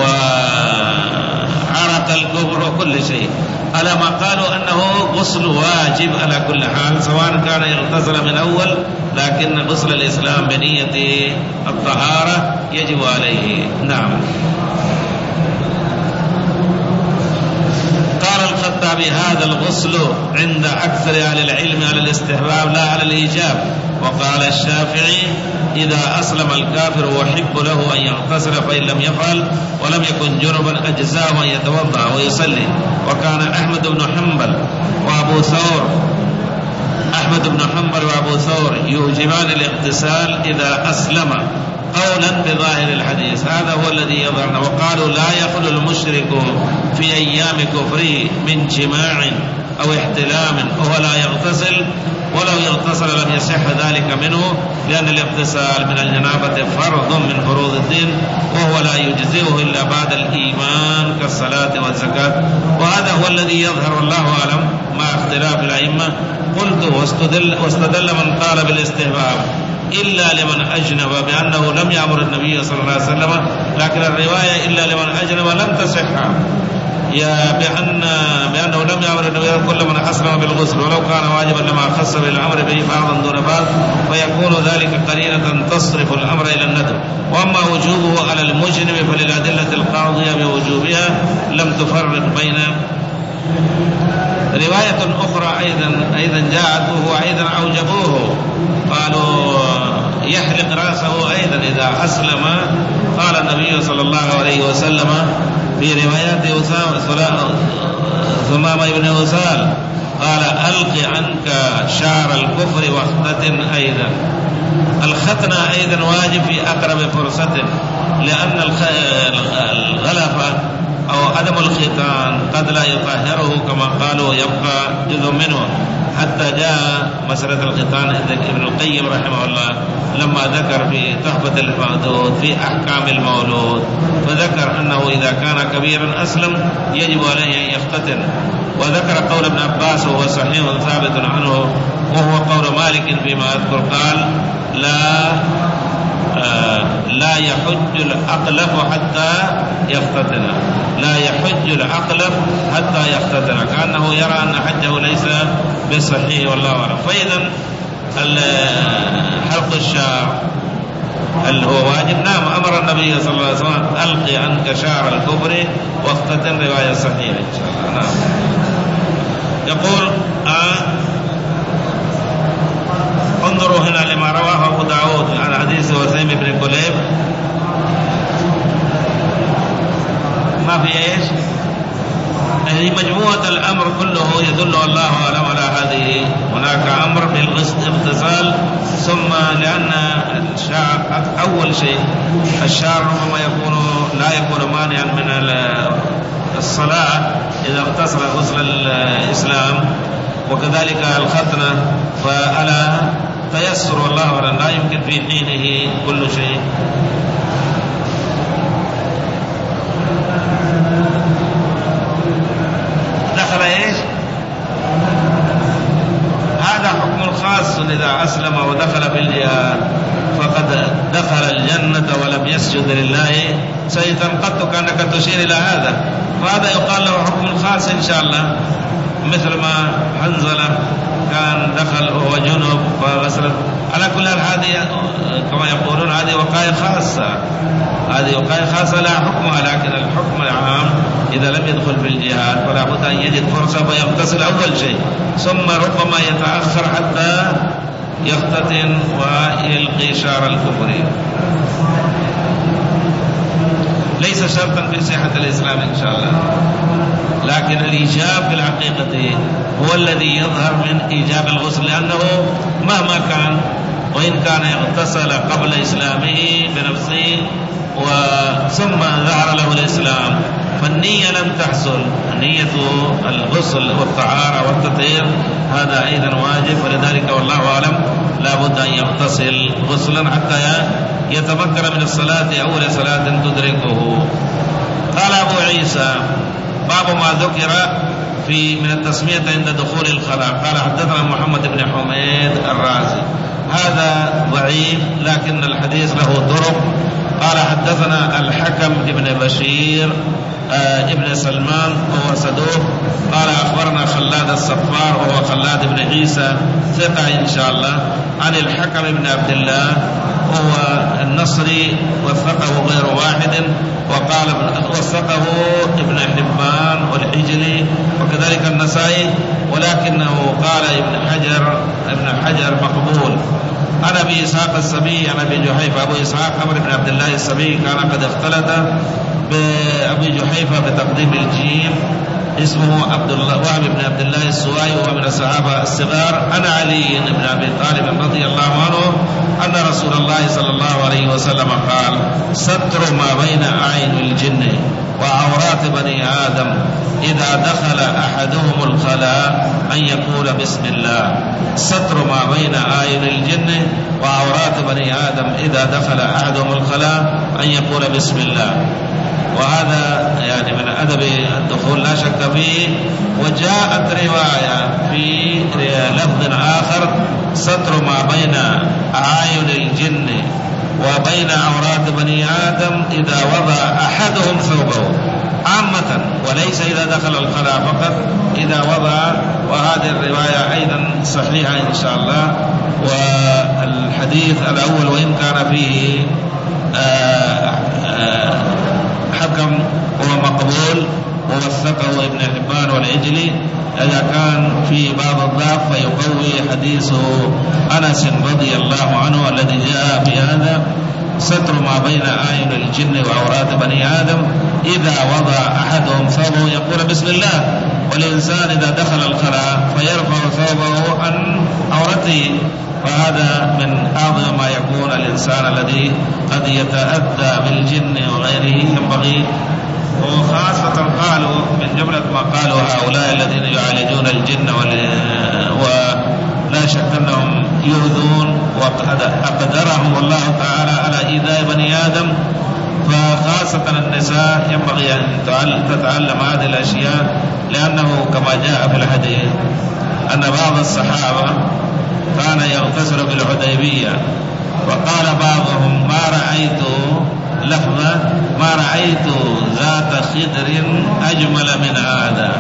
وعرق الكفر وكل شيء، على ما قالوا أنه غسل واجب على كل حال سواء كان يغتسل من أول، لكن غسل الإسلام بنية الطهارة يجب عليه. نعم. قال الخطابي هذا الغسل عند أكثر أهل العلم على الاستحباب لا على الإيجاب. وقال الشافعي إذا أسلم الكافر وحب له أن يغتسل فإن لم يفعل ولم يكن جنبا أجزاه أن يتوضأ ويصلي. وكان أحمد بن حنبل وأبو ثور أحمد بن حنبل وأبو ثور يوجبان الاغتسال إذا أسلم قولا بظاهر الحديث، هذا هو الذي يظهرنا. وقالوا لا يخلو المشرك في أيام كفره من جماع أو احتلام وهو لا يغتسل، ولو يغتسل لم يصح ذلك منه، لأن الاغتسال من الجنابة فرض من فروض الدين وهو لا يجزئه إلا بعد الإيمان كالصلاة والزكاة، وهذا هو الذي يظهر والله أعلم مع اختلاف الأئمة. قلت واستدل, واستدل من قال بالاستحباب إلا لمن أجنب بأنه لم يأمر النبي صلى الله عليه وسلم، لكن الرواية إلا لمن أجنب لم تصح يا بأن بأنه لم يأمر النبي كل من أسلم بالغسل، ولو كان واجبا لما خص بالأمر به بعضا دون بعض، فيكون ذلك قرينة تصرف الأمر إلى الندب. وأما وجوبه على المجنب فللأدلة القاضية بوجوبها لم تفرق بين. رواية أخرى أيضا أيضا جاءت وهو أيضا أوجبوه، قالوا يحلق رأسه أيضا إذا أسلم. قال النبي صلى الله عليه وسلم في روايات ثمامة بن وسال قال ألق عنك شعر الكفر واختتن أيضا. الختنة أيضا واجب في أقرب فرصة، لأن الغلفة أو عدم الختان قد لا يطهره كما قالوا يبقى جزء منه، حتى جاء مسألة الختان ابن القيم رحمه الله لما ذكر في تحفة المولود في أحكام المولود، فذكر أنه إذا كان كبيرا أسلم يجب عليه أن يختتن، وذكر قول ابن عباس وهو صحيح ثابت عنه وهو قول مالك فيما أذكر قال لا آه لا يحج الأقلف حتى يختتن، لا يحج الأقلف حتى يختتن، كأنه يرى أن حجه ليس بصحيح والله أعلم. فإذا حلق الشعر هل هو واجب؟ نعم، أمر النبي صلى الله عليه وسلم ألقي عنك شعر الكبر واختتن، رواية صحيحة إن شاء الله. نعم. يقول آه انظروا هنا لما رواه أبو داود عن حديث وسيم بن كليب، ما في إيش؟ هذه مجموعة الأمر كله يدل الله أعلم على هذه. هناك أمر بالاغتسال، ثم لأن الشعر أول شيء الشعر ربما يكون لا يكون مانعا من الصلاة إذا اغتسل غسل الإسلام، وكذلك الختنة، فعلى تيسر والله أعلم، لا يمكن في حينه كل شيء. دخل ايش؟ هذا حكم خاص، إذا أسلم ودخل في الجهاد فقد دخل الجنة ولم يسجد لله سيدا قط، كأنك تشير إلى هذا، فهذا يقال له حكم خاص إن شاء الله، مثل ما حنظلة كان دخل وهو جنب فغسل. على كل حال هذه كما يقولون هذه وقاية خاصة، هذه وقاية خاصة لا حكمها، لكن الحكم العام إذا لم يدخل في الجهاد فلا بد أن يجد فرصة فيغتسل أول شيء، ثم ربما يتأخر حتى يختتن ويلقي شعر الكفر. ليس شرطا في صحة الإسلام إن شاء الله، لكن الإيجاب في الحقيقة هو الذي يظهر من إيجاب الغسل، لأنه مهما كان وإن كان اغتسل قبل إسلامه بنفسه وثم ظهر له الإسلام فالنية لم تحصل، نية الغسل والطهارة والتطهير هذا أيضا واجب، ولذلك والله أعلم لا بد أن يغتسل غسلا حتى يتمكن من الصلاة أول صلاة تدركه. قال أبو عيسى باب ما ذكر في من التسمية عند دخول الخلاء. قال حدثنا محمد بن حميد الرازي، هذا ضعيف لكن الحديث له طرق. قال حدثنا الحكم ابن بشير آه ابن سلمان وهو صدوق. قال أخبرنا خلاد الصفار وهو خلاد بن عيسى ثقة إن شاء الله، عن الحكم بن عبد الله وهو النصري وثقه غير واحد، وقال وثقه ابن حبان والحجلي وكذلك النسائي، ولكنه قال ابن حجر ابن حجر مقبول. عن أبي إسحاق السبي عن أبي جحيفة، أبو إسحاق عمرو بن عبد الله السبي كان قد اختلط بأبي جحيفة بتقديم الجيم، اسمه عبد الله وهب بن عبد الله السوائي وهو من الصحابة الصغار. عن علي بن أبي طالب رضي الله عنه أن رسول الله صلى الله عليه وسلم قال: ستر ما بين أعين الجن وعورات بني آدم إذا دخل أحدهم الخلاء أن يقول بسم الله. ستر ما بين أعين الجن وعورات بني آدم إذا دخل أحدهم الخلاء أن يقول بسم الله. وهذا يعني من أدب الدخول لا شك فيه. وجاءت رواية في لفظ آخر: ستر ما بين أعين الجن وبين عورات بني آدم إذا وضع أحدهم ثوبه، عامة وليس إذا دخل الخلاء فقط، إذا وضع. وهذه الرواية أيضا صحيحة إن شاء الله. والحديث الأول وإن كان فيه آآ آآ حكم هو مقبول ووثقه ابن حبان والعجلي، إذا كان في بعض الضعف فيقوي حديث أنس رضي الله عنه الذي جاء في هذا: ستر ما بين أعين الجن وعورات بني آدم إذا وضع أحدهم ثوبه يقول بسم الله. والإنسان إذا دخل الخلاء فيرفع ثوبه عن عورته، فهذا من أعظم ما يكون الإنسان الذي قد يتأذى بالجن وغيره ينبغي. وخاصة قالوا من جملة ما قالوا هؤلاء الذين يعالجون الجن ولا شك أنهم يؤذون، وقد أقدرهم الله تعالى على إيذاء بني آدم، فخاصة النساء ينبغي أن تتعلم هذه الأشياء، لأنه كما جاء في الحديث أن بعض الصحابة كان يغتسل بالحديبية، وقال بعضهم: ما رأيت رأيت ذات خدر أجمل من هذا،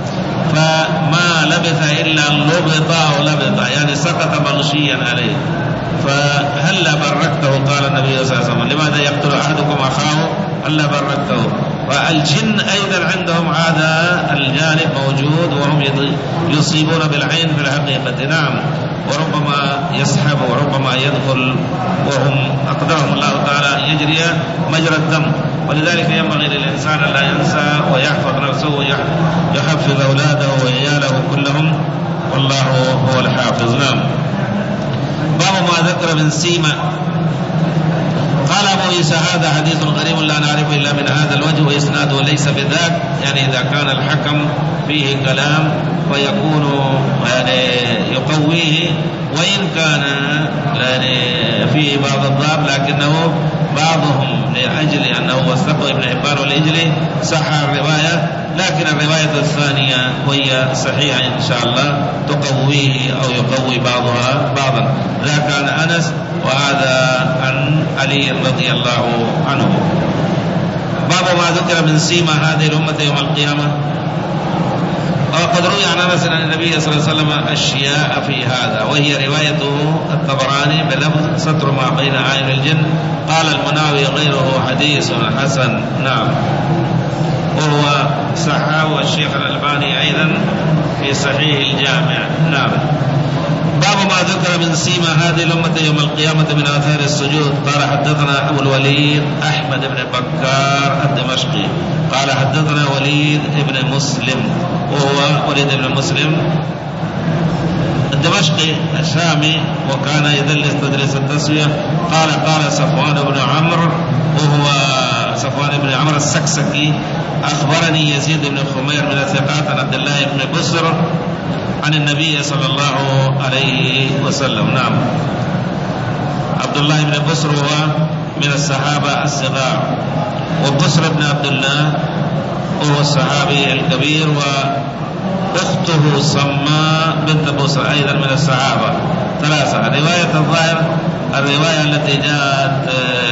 فما لبث إلا لبط أو لبط، يعني سقط مغشيا عليه، فهلا بركته؟ قال النبي صلى الله عليه وسلم: لماذا يقتل أحدكم أخاه؟ هلا بركته. والجن أيضا عندهم هذا الجانب موجود، وهم يصيبون بالعين في الحقيقة، نعم، وربما يسحب وربما يدخل، وهم أقدرهم الله تعالى يجري مجرى الدم. ولذلك ينبغي للإنسان أن لا ينسى ويحفظ نفسه ويحفظ أولاده وعياله كلهم، والله هو الحافظ. نعم. باب ما ذكر من سيما. قال أبو عيسى: هذا حديث غريب لا نعرف إلا من هذا الوجه، وإسناده ليس بذاك، يعني إذا كان الحكم فيه كلام فيكون يعني يقويه، وإن كان يعني فيه بعض الضعف، لكنه بعضهم لأجل أنه وثقه ابن حبان والإجلي صح الرواية، لكن الرواية الثانية وهي صحيحة إن شاء الله تقويه أو يقوي بعضها بعضا. ذاك عن أنس، وهذا عن علي رضي الله عنه. باب ما ذكر من سيما هذه الأمة يوم القيامة. وقد روي عن أنس عن النبي صلى الله عليه وسلم أشياء في هذا، وهي روايته الطبراني بلفظ: ستر ما بين عين الجن. قال المناوي: غيره حديث حسن. نعم، وهو صححه والشيخ الألباني أيضا في صحيح الجامع. نعم. باب ما ذكر من سيما هذه الأمة يوم القيامة من آثار السجود. قال حدثنا أبو الوليد أحمد بن بكار الدمشقي قال حدثنا وليد بن مسلم، وهو وليد بن مسلم الدمشقي الشامي، وكان يدلس تدريس التسوية. قال قال صفوان بن عمرو، وهو صفوان بن عمرو السكسكي: أخبرني يزيد بن خمير من الثقات عن عبد الله بن بسر عن النبي صلى الله عليه وسلم. نعم. عبد الله بن بسر هو من الصحابة الصغار، وبسر بن عبد الله وهو الصحابي الكبير، وأخته سماء بنت بسر أيضا من الصحابة ثلاثة. رواية الظاهر الرواية التي جاءت: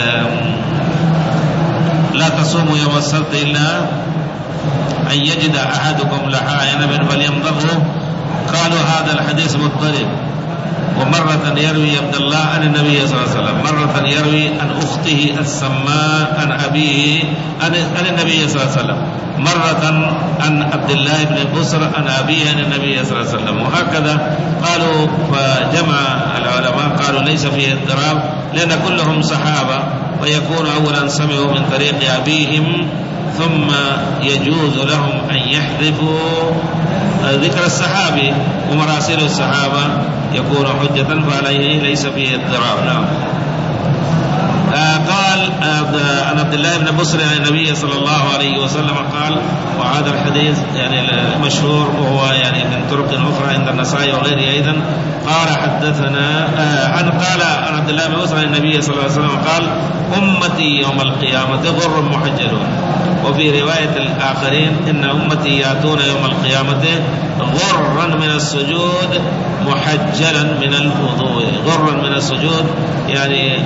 لا تصوموا يوم السبت إلا أن يجد أحدكم لحاء عنب فليمضغه. قالوا هذا الحديث مضطرب. ومرة يروي عبد الله عن النبي صلى الله عليه وسلم، مرة يروي عن أخته السماء عن أبيه عن النبي صلى الله عليه وسلم، مرة عن عبد الله بن بسر عن أبيه عن النبي صلى الله عليه وسلم، وهكذا قالوا. فجمع العلماء قالوا ليس فيه اضطراب، لأن كلهم صحابة، ويكون أولا سمعوا من طريق أبيهم، ثم يجوز لهم أن يحذفوا ذكر الصحابي، ومراسيل الصحابة يكون حجة، فعليه ليس فيه اضطراب. نعم. آه قال آه عن عبد الله بن بسر عن النبي صلى الله عليه وسلم قال، وهذا الحديث يعني المشهور، وهو يعني من طرق أخرى عند النسائي وغيره أيضا. قال حدثنا آه عن قال عن عبد الله بن بسر عن النبي صلى الله عليه وسلم قال: أمتي يوم القيامة غر محجلون. وفي رواية الآخرين: إن أمتي يأتون يوم القيامة غرا من السجود محجلا من الوضوء. غرا من السجود يعني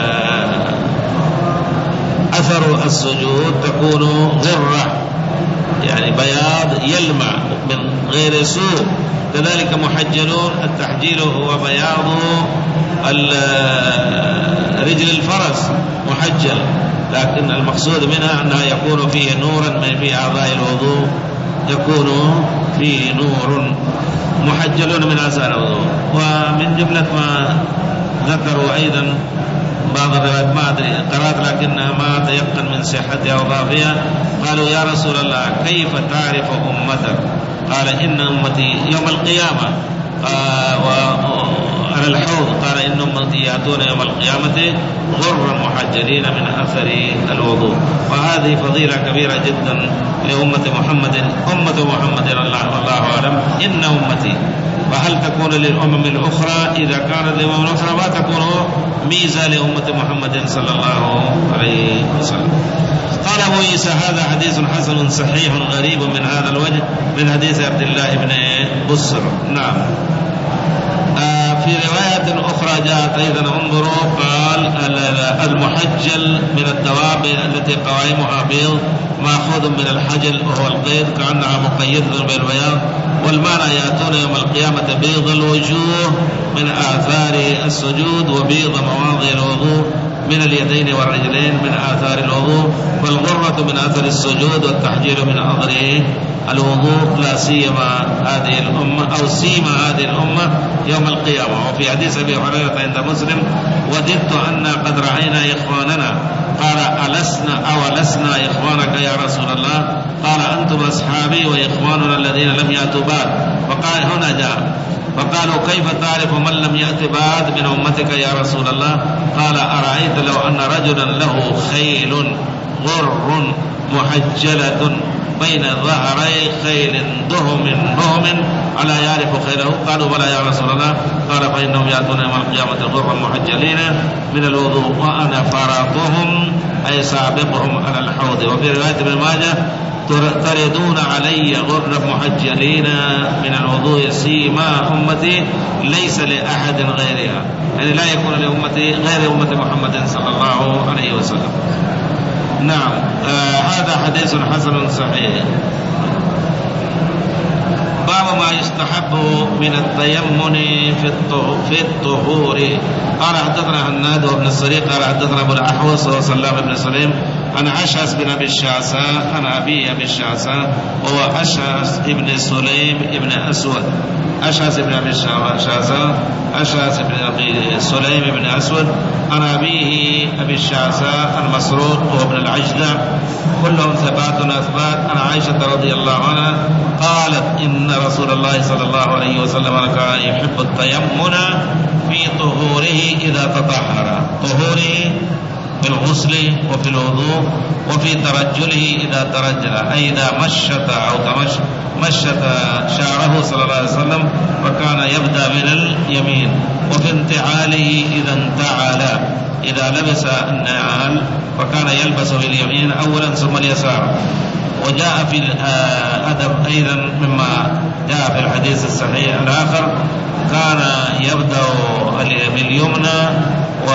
أثر السجود تكون غرة، يعني بياض يلمع من غير سوء. كذلك محجلون، التحجيل هو بياض رجل الفرس محجل، لكن المقصود منها أنها يكون فيه نورا في أعضاء الوضوء، يكون فيه نور. محجلون من آثار الوضوء. ومن جملة ما ذكروا أيضا بعض الروايات، ما أدري قرأت لكنها ما أتيقن من صحتها أو ضعفها، قالوا: يا رسول الله كيف تعرف أمتك؟ قال: إن أمتي يوم القيامة وعلى الحوض، قال: إن أمتي يأتون يوم القيامة غرا محجلين من أثر الوضوء. وهذه فضيلة كبيرة جدا لأمة محمد. أمة محمد الله أعلم إن أمتي. وهل تكون للأمم الأخرى؟ إذا كانت للأمم الأخرى ما تكون ميزة لأمة محمد صلى الله عليه وسلم. قال أبو عيسى: هذا حديث حسن صحيح غريب من هذا الوجه من حديث عبد الله بن بسر. نعم. آه في رواية أخرى جاءت أيضا: انظروا، قال المحجل من الدواب التي قوائمها بيض مأخوذ من الحجل وهو القيد كأنها مقيدة بالبياض. والمعنى يأتون يوم القيامة بيض الوجوه من آثار السجود وبيض مواضع الوضوء من اليدين والرجلين من آثار الوضوء. والغرة من آثار السجود والتحجيل من أثر الوضوء لا سيما هذه الأمة أو سيما هذه الأمة يوم القيامة. وفي حديث أبي هريرة عند مسلم وددت أن قد رأينا إخواننا قال ألسنا أو لسنا إخوانك يا رسول الله قال أنتم أصحابي وإخواننا الذين لم يأتوا بعد. فقال هنا جاء فقالوا كيف تعرف من لم يأت بعد من أمتك يا رسول الله قال أرأيت لو أن رجلا له خيل غر محجلة بين ظهري خيل دهم دهم ألا يعرف خيله قالوا بلى يا رسول الله قال فإنهم يأتون يوم القيامة غرا محجلين من الوضوء وأنا فرطهم أي سابقهم على الحوض. وفي رواية ابن ماجه تردون علي غر محجلين من الوضوء سيما أمتي ليس لأحد غيرها يعني لا يكون لأمتي غير أمة محمد صلى الله عليه وسلم. نعم آه هذا حديث حسن صحيح. باب ما يستحب من التيمم في الطهور. قال حدثنا هناد بن السري قال حدثنا ابو الاحوص وسلام بن سليم عن أشعث بن ابي الشعثاء عن ابي ابي الشعثاء وهو أشعث بن سليم بن اسود أشعث بن ابي الشعثاء أشعث بن ابي سليم بن اسود عن ابيه ابي الشعثاء عن مسروق وابن العجدع كلهم ثبات اثبات عن عائشه رضي الله عنها قالت ان رسول الله صلى الله عليه وسلم كان يحب التيمم في طهوره اذا تطهر طهوره في الغسل وفي الوضوء وفي ترجله إذا ترجل أي إذا مشط أو تمش مشط شعره صلى الله عليه وسلم وكان يبدأ من اليمين وفي انتعاله إذا انتعل إذا لبس النعال وكان يلبس باليمين أولا ثم اليسار. وجاء في الأدب أيضا مما جاء في الحديث الصحيح الآخر كان يبدأ باليمنى و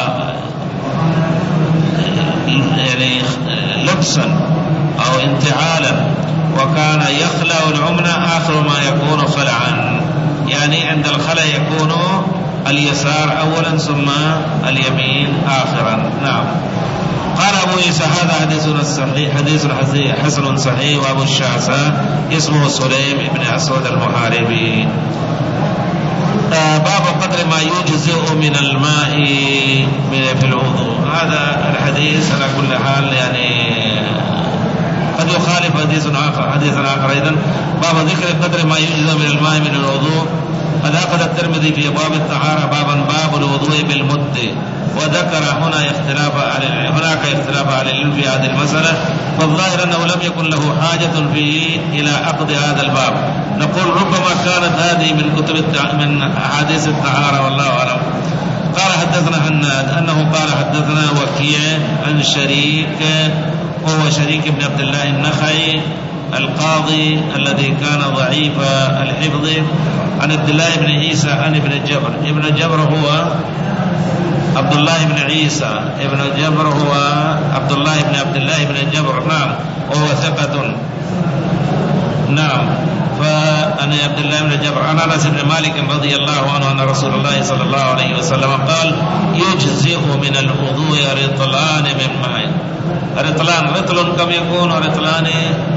يعني لبسا أو انتعالا وكان يخلع اليمنى آخر ما يكون خلعا يعني عند الخلع يكون اليسار أولا ثم اليمين آخرا. نعم. قال أبو عيسى هذا حديث صحيح حديث حسن صحيح. وأبو الشعثاء اسمه سليم بن أسود المحاربي. آه باب قدر ما يجزئ من الماء في الوضوء. هذا الحديث على كل حال يعني قد يخالف حديث آخر حديث آخر أيضا باب ذكر قدر ما يجزئ من الماء من الوضوء. قد أخذ الترمذي في باب الطهارة بابا باب الوضوء بالمد وذكر هنا اختلاف على هناك اختلاف على العلم في هذه المسألة فالظاهر أنه لم يكن له حاجة فيه إلى عقد هذا الباب. نقول ربما كانت هذه من كتب من أحاديث الطهارة والله أعلم. قال حدثنا هناد أنه قال حدثنا وكيع عن شريك وهو شريك بن عبد الله النخعي القاضي الذي كان ضعيف الحفظ عن عبد الله بن عيسى عن ابن الجبر. ابن الجبر هو عبد الله بن عيسى ابن الجبر هو عبد الله بن عبد الله بن الجبر. نعم. وهو ثقة. نعم. فأنا عبد الله بن الجبر عن أنس بن مالك رضي الله عنه أن رسول الله صلى الله عليه وسلم قال يجزئ من الوضوء رطلان من ماء. رطلان رطل كم يكون رطلان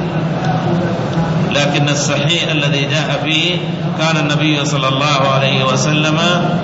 لكن الصحيح الذي جاء فيه كان النبي صلى الله عليه وسلم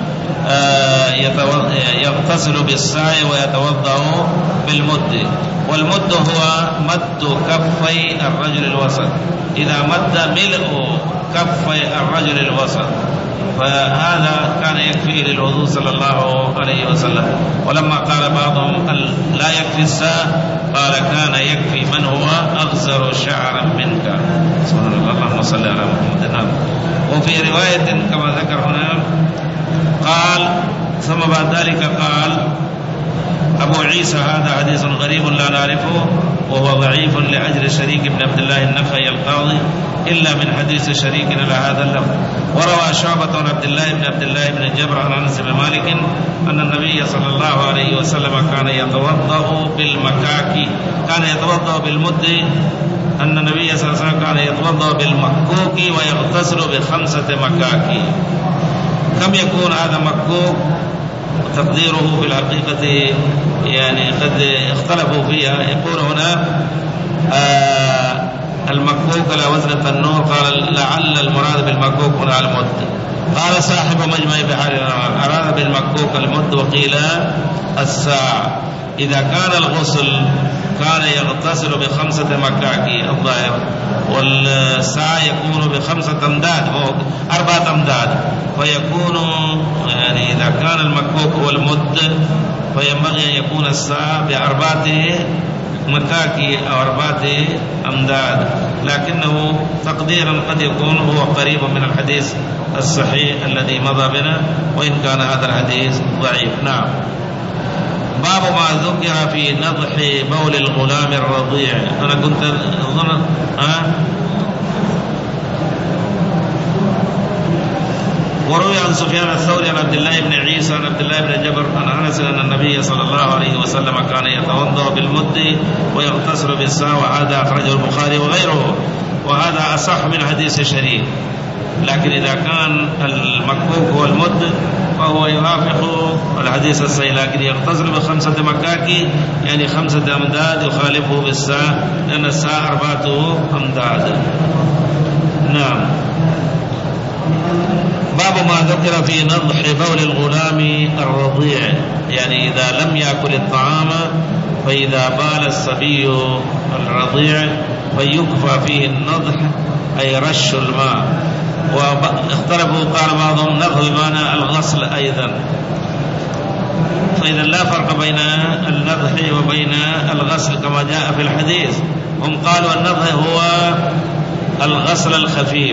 يغتسل بالسعي ويتوضأ بالمد. والمد هو مد كفي الرجل الوسط إذا مد ملء كفي الرجل الوسط فهذا كان يكفي للوضوء صلى الله عليه وسلم. ولما قال بعضهم لا يكفي الساء قال كان يكفي من هو أغزر شعرا منك. سبحان الله. اللهم صل على محمد. وفي رواية كما ذكر هنا قال ثم بعد ذلك قال أبو عيسى هذا حديث غريب لا نعرفه وهو ضعيف لأجل شريك بن عبد الله النخعي القاضي إلا من حديث شريك على هذا اللفظ. وروى شعبة عن عبد الله بن عبد الله بن جبر عن أنس بن مالك أن النبي صلى الله عليه وسلم كان يتوضأ بالمكاك كان يتوضأ بالمد أن النبي صلى الله عليه وسلم كان يتوضأ بالمكوك ويغتسل بخمسة مكاك. كم يكون هذا مكوك؟ تقديره في الحقيقة يعني قد اختلفوا فيها. يقول هنا آه المكوك على وزن التنور، قال لعل المراد بالمكوك هنا المد. قال صاحب مجمع بحار الأنوار أراد بالمكوك المد وقيل الساعة. إذا كان الغسل كان يغتسل بخمسة مكاك الظاهر، والساعة يكون بخمسة أمداد أربعة أمداد، فيكون يعني إذا كان المكوك هو المد فينبغي أن يكون الساعة بأربعة مكاكي أو أربعة أمداد، لكنه تقديرا قد يكون هو قريب من الحديث الصحيح الذي مضى بنا، وإن كان هذا الحديث ضعيف. نعم. باب ما ذكر في نضح بول الغلام الرضيع. أنا كنت أظن أه؟ وروي عن سفيان الثوري عن عبد الله بن عيسى عن عبد الله بن جبر عن أنس أن النبي صلى الله عليه وسلم كان يتوضأ بالمد ويغتسل بالساعة، وهذا أخرجه البخاري وغيره، وهذا أصح من حديث شريك. لكن إذا كان المكوك هو المد فهو يوافق الحديث الصحيح، لكن يغتسل بخمسة مكاكي يعني خمسة أمداد يخالفه بالساعة، لأن الساعة أربعة أمداد. نعم. باب ما ذكر في نضح بول الغلام الرضيع، يعني إذا لم يأكل الطعام فإذا بال الصبي الرضيع فيكفى فيه النضح أي رش الماء. واختلفوا قال بعضهم نضح بمعنى الغسل أيضا، فإذا لا فرق بين النضح وبين الغسل كما جاء في الحديث. هم قالوا النضح هو الغسل الخفيف.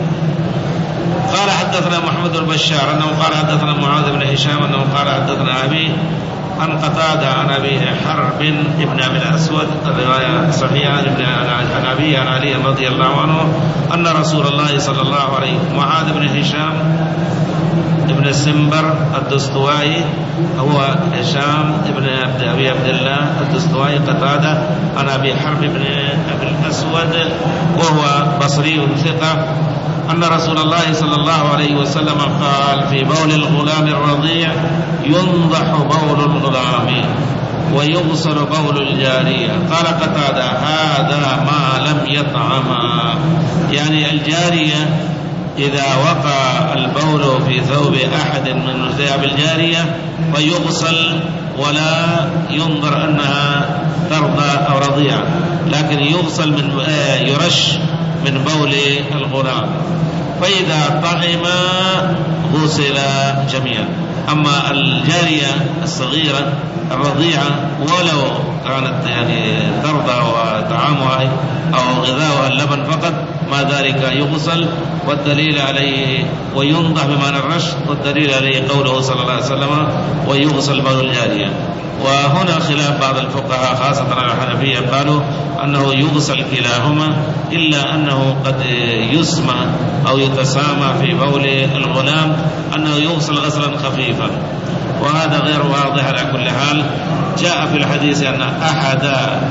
قال حدثنا محمد بن بشار أنه قال حدثنا معاذ بن هشام أنه قال حدثنا أبي عن قتادة عن أبي حرب ابن أبي الأسود، الرواية صحيحة عن أبي عن علي رضي الله عنه أن رسول الله صلى الله عليه وسلم. معاذ بن هشام ابن السنبر الدستوائي هو هشام ابن أبي عبد الله الدستوائي قتادة عن أبي حرب ابن أبي الأسود وهو بصري ثقة أن رسول الله صلى الله عليه وسلم قال في بول الغلام الرضيع ينضح بول الغلام ويغسل بول الجارية. قال قتادة هذا ما لم يطعما، يعني الجارية إذا وقع البول في ثوب أحد من ثياب الجارية فيغسل ولا ينظر أنها ترضى أو رضيعة، لكن يغسل من يرش من بول الغلام، فإذا طعم غسل جميعا. أما الجارية الصغيرة الرضيعة ولو كانت يعني ترضى وطعامها أو غذاؤها اللبن فقط ما ذلك يغسل، والدليل عليه وينضح بمعنى الرش، والدليل عليه قوله صلى الله عليه وسلم ويغسل بول الجارية. وهنا خلاف بعض الفقهاء خاصة على الحنفية قالوا أنه يغسل كلاهما، إلا أنه قد يسمى أو يتسامى في بول الغلام أنه يغسل غسلا خفيفا، وهذا غير واضح. على كل حال جاء في الحديث أن أحد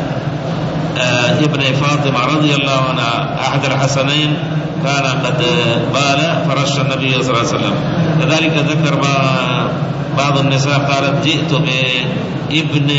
ابن فاطمة رضي الله عنها أحد الحسنين كان قد بال فرش النبي صلى الله عليه وسلم. كذلك ذكر بعض النساء قالت جئت بابن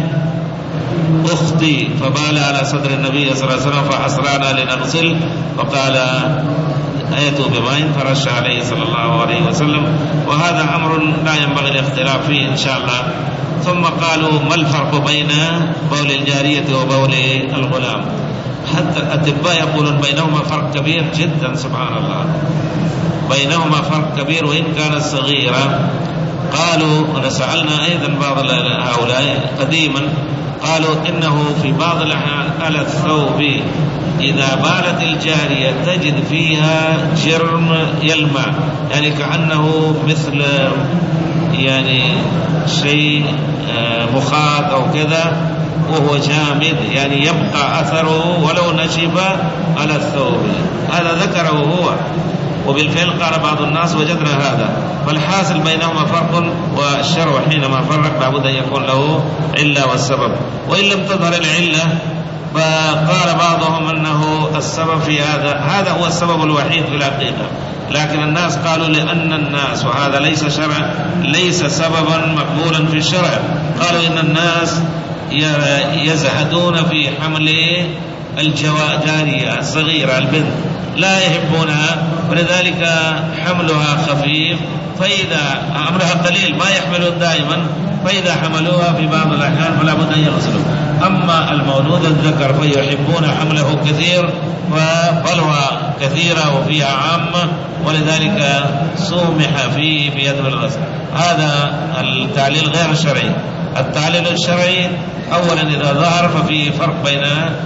أختي فبال على صدر النبي صلى الله عليه وسلم فحصرانا لنغسل، فقال أيتوا بماء فرش عليه صلى الله عليه وسلم. وهذا أمر لا ينبغي الاختلاف فيه إن شاء الله. ثم قالوا ما الفرق بين بول الجارية وبول الغلام؟ حتى الأطباء يقولون بينهما فرق كبير جدا، سبحان الله، بينهما فرق كبير وإن كانت صغيرة. قالوا ونسألنا أيضا بعض هؤلاء قديما قالوا إنه في بعض الأحيان على الثوب إذا بالت الجارية تجد فيها جرم يلمع، يعني كأنه مثل يعني شيء مخاط أو كذا، وهو جامد يعني يبقى أثره ولو نشف على الثوب، هذا ذكره هو، وبالفعل قال بعض الناس وجدنا هذا. فالحاصل بينهما فرق، والشرع حينما فرق لابد أن يكون له علة والسبب، وإن لم تظهر العلة فقال بعضهم أنه السبب في هذا هذا هو السبب الوحيد في الحقيقة، لكن الناس قالوا لأن الناس، وهذا ليس شرع ليس سببا مقبولا في الشرع، قالوا إن الناس يزهدون في حمل الجارية الصغيرة البنت لا يحبونها، ولذلك حملها خفيف، فإذا حملها قليل ما يحملون دائما، فإذا حملوها في بعض الأحيان فلا بد أن يغسلوا. أما المولود الذكر فيحبون حمله كثير، فبلوى كثيرة وفيها عامة، ولذلك سومح فيه في يد الغسل. هذا التعليل غير شرعي. التعليل الشرعي أولا إذا ظهر ففي فرق بين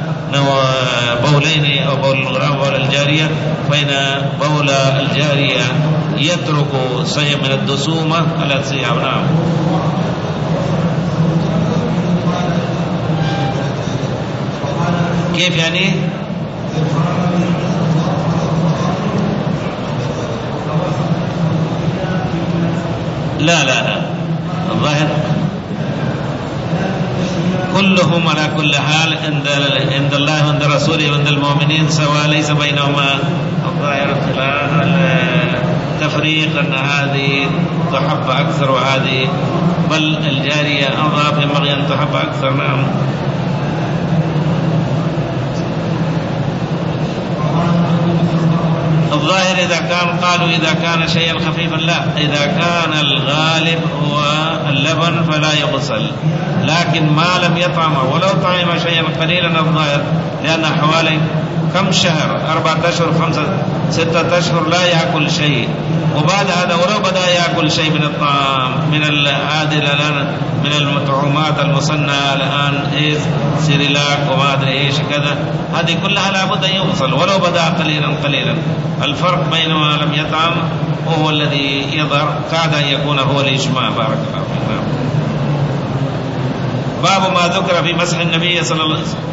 بولين أو بول الغلام وبول الجارية، فإن بول الجارية يترك شيء من الدسومة التي نعم. كيف يعني؟ لا لا لا الظاهر كلهم على كل حال عند عند الله وعند رسوله وعند المؤمنين سواء، ليس بينهما الظاهر التفريق أن هذه تحب أكثر وهذه، بل الجارية أضعف ينبغي أن تحب أكثر. نعم. الظاهر إذا كان قالوا إذا كان شيئا خفيفا لا، إذا كان الغالب هو اللبن فلا يغسل، لكن ما لم يطعمه ولو طعم شيئا قليلا الظاهر، لأن حوالي كم شهر أربعة أشهر خمسة ستة أشهر لا يأكل شيء، وبعد هذا ولو بدأ يأكل شيء من الطعام من هذه الآن من المطعومات المصنعة الآن إيه سيريلاك وما أدري إيش كذا، هذه كلها لابد أن يغسل ولو بدأ قليلا قليلا. الفرق بين ما لم يطعم وهو الذي يظهر كاد أن يكون هو الإجماع. بارك الله فيكم. باب ما ذكر في مسح النبي صلى الله عليه وسلم.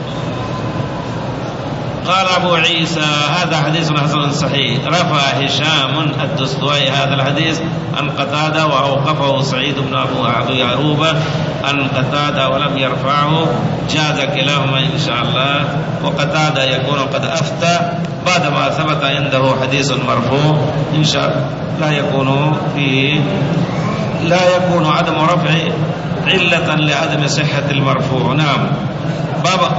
قال أبو عيسى هذا حديث حسن صحيح. رفع هشام الدستوائي هذا الحديث عن قتادة وأوقفه سعيد بن أبو يعروبة عن قتادة ولم يرفعه، جاز كلاهما إن شاء الله. وقتادة يكون قد أفتى بعدما ثبت عنده حديث مرفوع إن شاء الله، لا يكون فيه لا يكون عدم رفع علة لعدم صحة المرفوع. نعم. بابا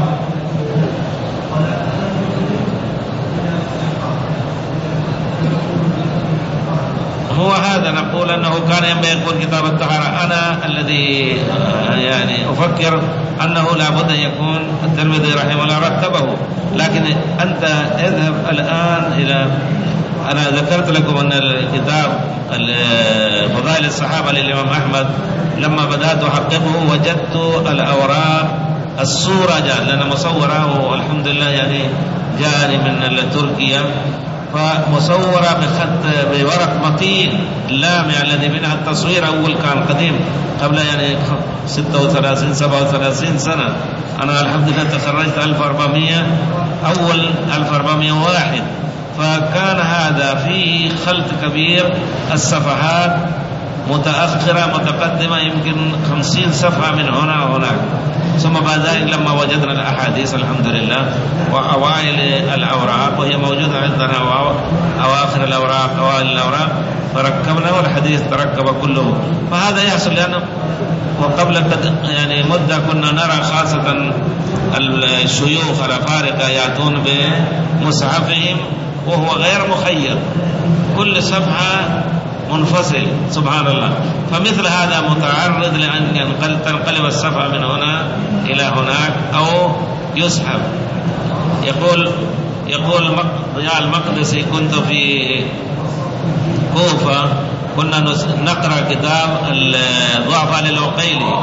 هو هذا نقول أنه كان ينبغي يكون كتاب الطهارة. أنا الذي يعني أفكر أنه لا بد أن يكون الترمذي رحمه الله رتبه، لكن أنت اذهب الآن إلى أنا ذكرت لكم أن الكتاب فضائل الصحابة للإمام أحمد لما بدأت أحققه وجدت الأوراق الصورة جاء لنا مصورة والحمد لله يعني جاءني من تركيا، فمصورة بخط بورق متين لامع الذي منها التصوير أول كان قديم قبل يعني ستة وثلاثين سبعة وثلاثين سنة. أنا الحمد لله تخرجت ألف وأربعمائة أول ألف وأربعمائة وواحد، فكان هذا فيه خلط كبير، الصفحات متأخرة متقدمة يمكن خمسين صفحة من هنا وهناك. ثم بعد ذلك لما وجدنا الأحاديث الحمد لله وأوائل الأوراق وهي موجودة عندنا أواخر الأوراق أوائل الأوراق فركبنا والحديث تركب كله. فهذا يحصل لأنه وقبل يعني مدة كنا نرى خاصة الشيوخ الأفارقة يأتون بمصحفهم وهو غير مخيط، كل صفحة منفصل سبحان الله. فمثل هذا متعرض لأن ينقل تنقلب الصفحة من هنا إلى هناك أو يسحب. يقول يقول ضياء المقدسي كنت في كوفة كنا نقرأ كتاب الضعفاء للعقيلي،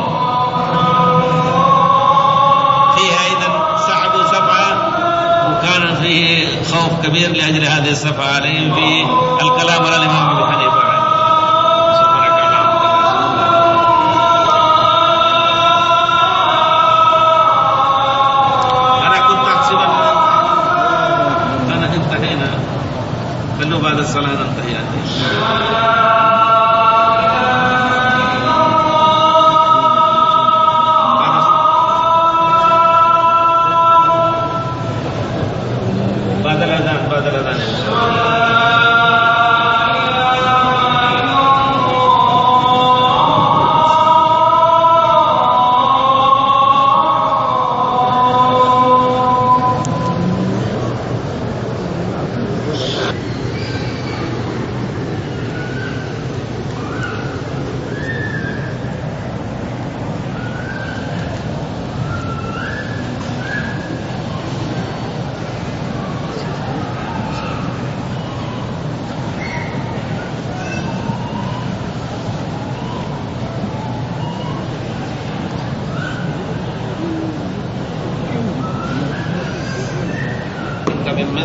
فيها أيضا سحبوا صفحة وكان فيه خوف كبير لأجل هذه الصفحة عليهم في الكلام على الإمام أبي حنيفة.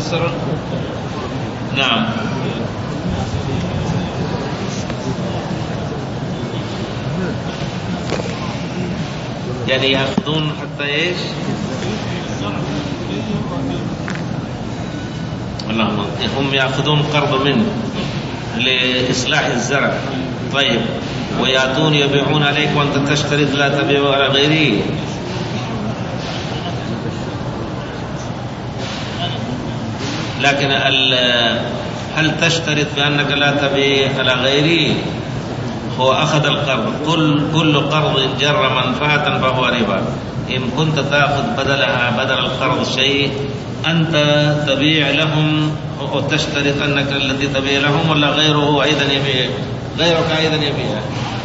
فسر نعم يعني يأخذون حتى إيش اللهم هم يأخذون قرض منه لإصلاح الزرع. طيب ويأتون يبيعون عليك وأنت تشتري لا تبيع على غيره. لكن هل تشترط بأنك لا تبيع على غيره؟ هو أخذ القرض، كل كل قرض جر منفعة فهو ربا. إن كنت تأخذ بدلها بدل القرض شيء أنت تبيع لهم وتشترط أنك الذي تبيع لهم ولا غيره أيضا يبيع، غيرك أيضا يبيع،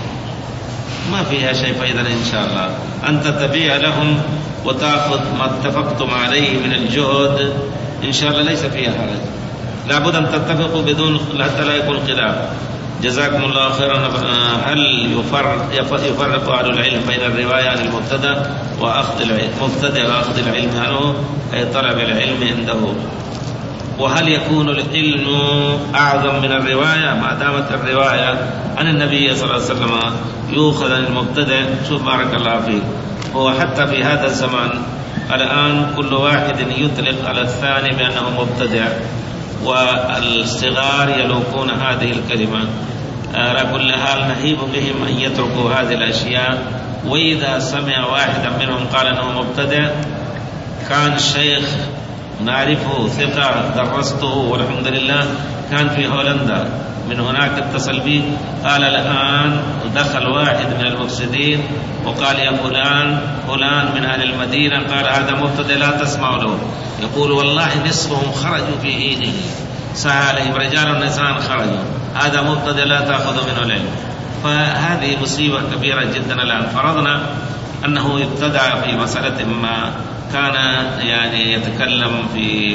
ما فيها شيء فإذا إن شاء الله أنت تبيع لهم وتأخذ ما اتفقتم عليه من الجهد إن شاء الله ليس فيها حرج. لابد أن تتفقوا بدون حتى لا يكون خلاف. جزاكم الله خيرا. هل يفرق يفرق أهل العلم بين الرواية عن المبتدأ وأخذ العلم مبتدأ وأخذ العلم عنه أي طلب العلم عنده؟ وهل يكون العلم أعظم من الرواية ما دامت الرواية عن النبي صلى الله عليه وسلم يؤخذ عن المبتدأ؟ شوف بارك الله فيك، هو حتى في هذا الزمان الآن كل واحد يطلق على الثاني بأنه مبتدع، والصغار يلوقون هذه الكلمة. على كل حال نهيب بهم أن يتركوا هذه الأشياء. وإذا سمع واحدا منهم قال أنه مبتدع، كان الشيخ نعرفه ثقة درسته والحمد لله كان في هولندا، من هناك اتصل بي قال الآن دخل واحد من المفسدين وقال يا فلان فلان من أهل المدينة قال هذا مبتدع لا تسمع له، يقول والله نصفهم خرجوا في عيده سعى عليهم رجال ونساء خرجوا، هذا مبتدع لا تأخذ منه العلم. فهذه مصيبة كبيرة جدا. الآن فرضنا أنه ابتدع في مسألة ما، كان يعني يتكلم في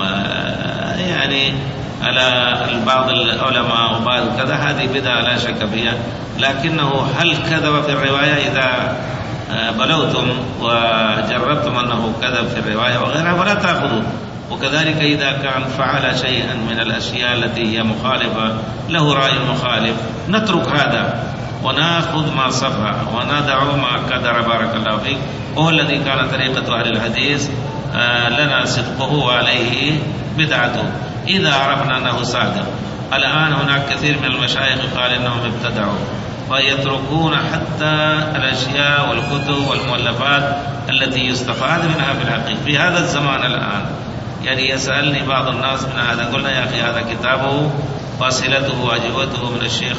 يعني على بعض العلماء وبعض كذا، هذه بدعة لا شك فيها. لكنه هل كذب في الرواية؟ إذا بلوتم وجربتم أنه كذب في الرواية وغيرها فلا تأخذوا. وكذلك إذا كان فعل شيئا من الأشياء التي هي مخالفة له رأي مخالف نترك هذا ونأخذ ما صفى وندع ما قدر بارك الله فيك. وهو الذي كان طريقة أهل الحديث لنا صدقه وعليه بدعته إذا عرفنا أنه صادق. الآن هناك كثير من المشايخ قال إنهم ابتدعوا، فيتركون حتى الأشياء والكتب والمؤلفات التي يستفاد منها في الحقيقة في هذا الزمان الآن. يعني يسألني بعض الناس من هذا، قلنا يا أخي هذا كتابه فاصلته وأجوبته من الشيخ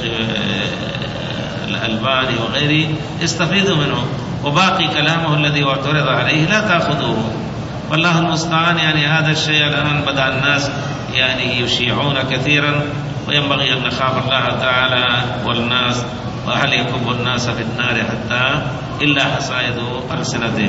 الألباني وغيره استفيدوا منه، وباقي كلامه الذي اعترض عليه لا تأخذوه. والله المستعان. يعني هذا الشيء الآن بدأ الناس يعني يشيعون كثيرا، وينبغي أن نخاف الله تعالى والناس، وهل يكب الناس في النار حتى إلا حصائد ألسنتهم.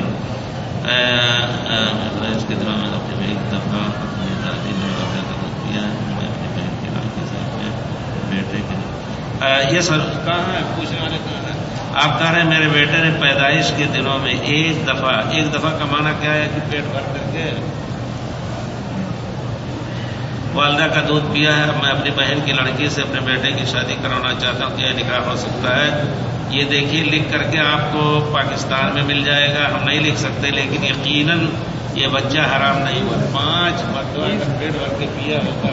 ये सर कहाँ है पूछने वाले कहाँ है? आप कह रहे हैं मेरे बेटे ने पैदाइश के दिनों में एक दफा एक दफा का माना क्या है कि पेट भर करके वालदा का दूध पिया है। मैं अपनी बहन की लड़की से अपने बेटे की शादी कराना चाहता हूँ, क्या निकाह हो सकता है? ये देखिए लिख करके आपको पाकिस्तान में मिल जाएगा, हम नहीं लिख सकते, लेकिन यकीनन ये बच्चा हराम नहीं हुआ। पांच मरतबा पेट भर के पिया होगा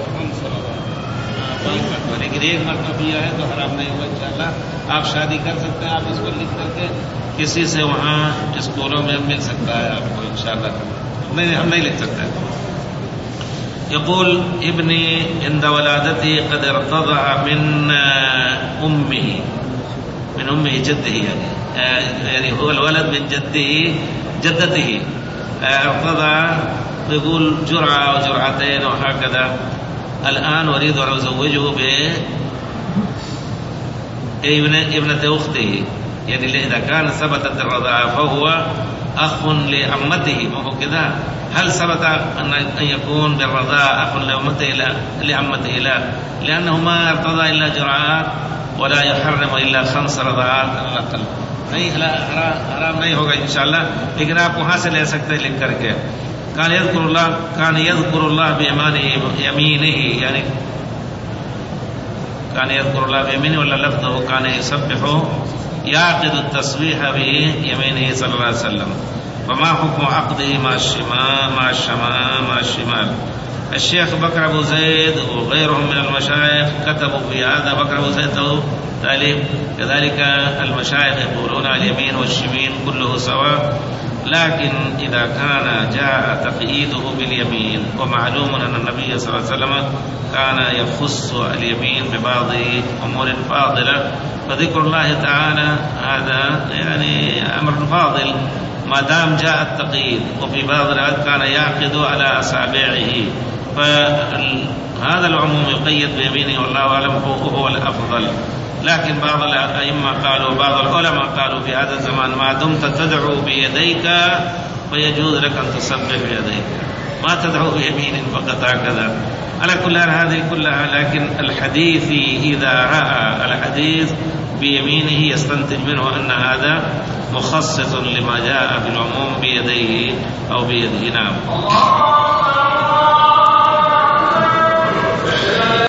लेकिन एक मरतबा पिया है तो हराम नहीं हुआ। इंशाअल्लाह आप शादी कर सकते हैं, आप इसको लिख करके किसी से वहाँ स्कूलों में मिल सकता है आपको इंशाअल्लाह। नहीं हम नहीं लिख सकते। यक़ूल इब्नी इंद वलादती क़द इर्तज़अ मिन उम्मी मिन उम्मी जद्दिही यानी हुवा अलवलद मिन जद्दिही जद्दतिही इर्तज़अ يقول جرعة أو جرعتين وهكذا. الآن أريد أن أزوجه بابنة أخته، يعني إذا كان ثبتت الرضاعة فهو أخ لعمته، وهو كذا. هل ثبت أن يكون بالرضاعة أخ لعمته؟ لا، لعمته لا، لأنه ما ارتضى إلا جرعات ولا يحرم إلا خمس رضاعات على الأقل. नहीं हराम नहीं होगा इंशाअल्लाह, लेकिन आप वहाँ से ले सकते हैं लिख करके। كان يذكر الله كان يذكر الله بيمينه، يعني كان يذكر الله بيمينه ولا لفظه كان يسبح يعقد التسبيح بيمينه صلى الله عليه وسلم. فما حكم عقده مع الشمال مع الشمال مع الشمال؟ الشيخ بكر أبو زيد وغيرهم من المشايخ كتبوا في هذا. بكر أبو زيد له تأليف، كذلك المشايخ يقولون اليمين والشمال كله سواء، لكن إذا كان جاء تقييده باليمين، ومعلوم أن النبي صلى الله عليه وسلم كان يخص اليمين ببعض أمور فاضلة، فذكر الله تعالى هذا يعني أمر فاضل ما دام جاء التقييد. وفي بعض الآيات كان يعقد على أصابعه، فهذا العموم يقيد بيمينه والله أعلم هو الأفضل. لكن بعض الأئمة قالوا وبعض العلماء قالوا في هذا الزمان ما دمت تدعو بيديك فيجوز لك أن تسبح بيديك، ما تدعو بيمين فقط هكذا. على كل حال هذه كلها، لكن الحديث إذا رأى الحديث بيمينه يستنتج منه أن هذا مخصص لما جاء بالعموم بيديه أو بيده. نعم.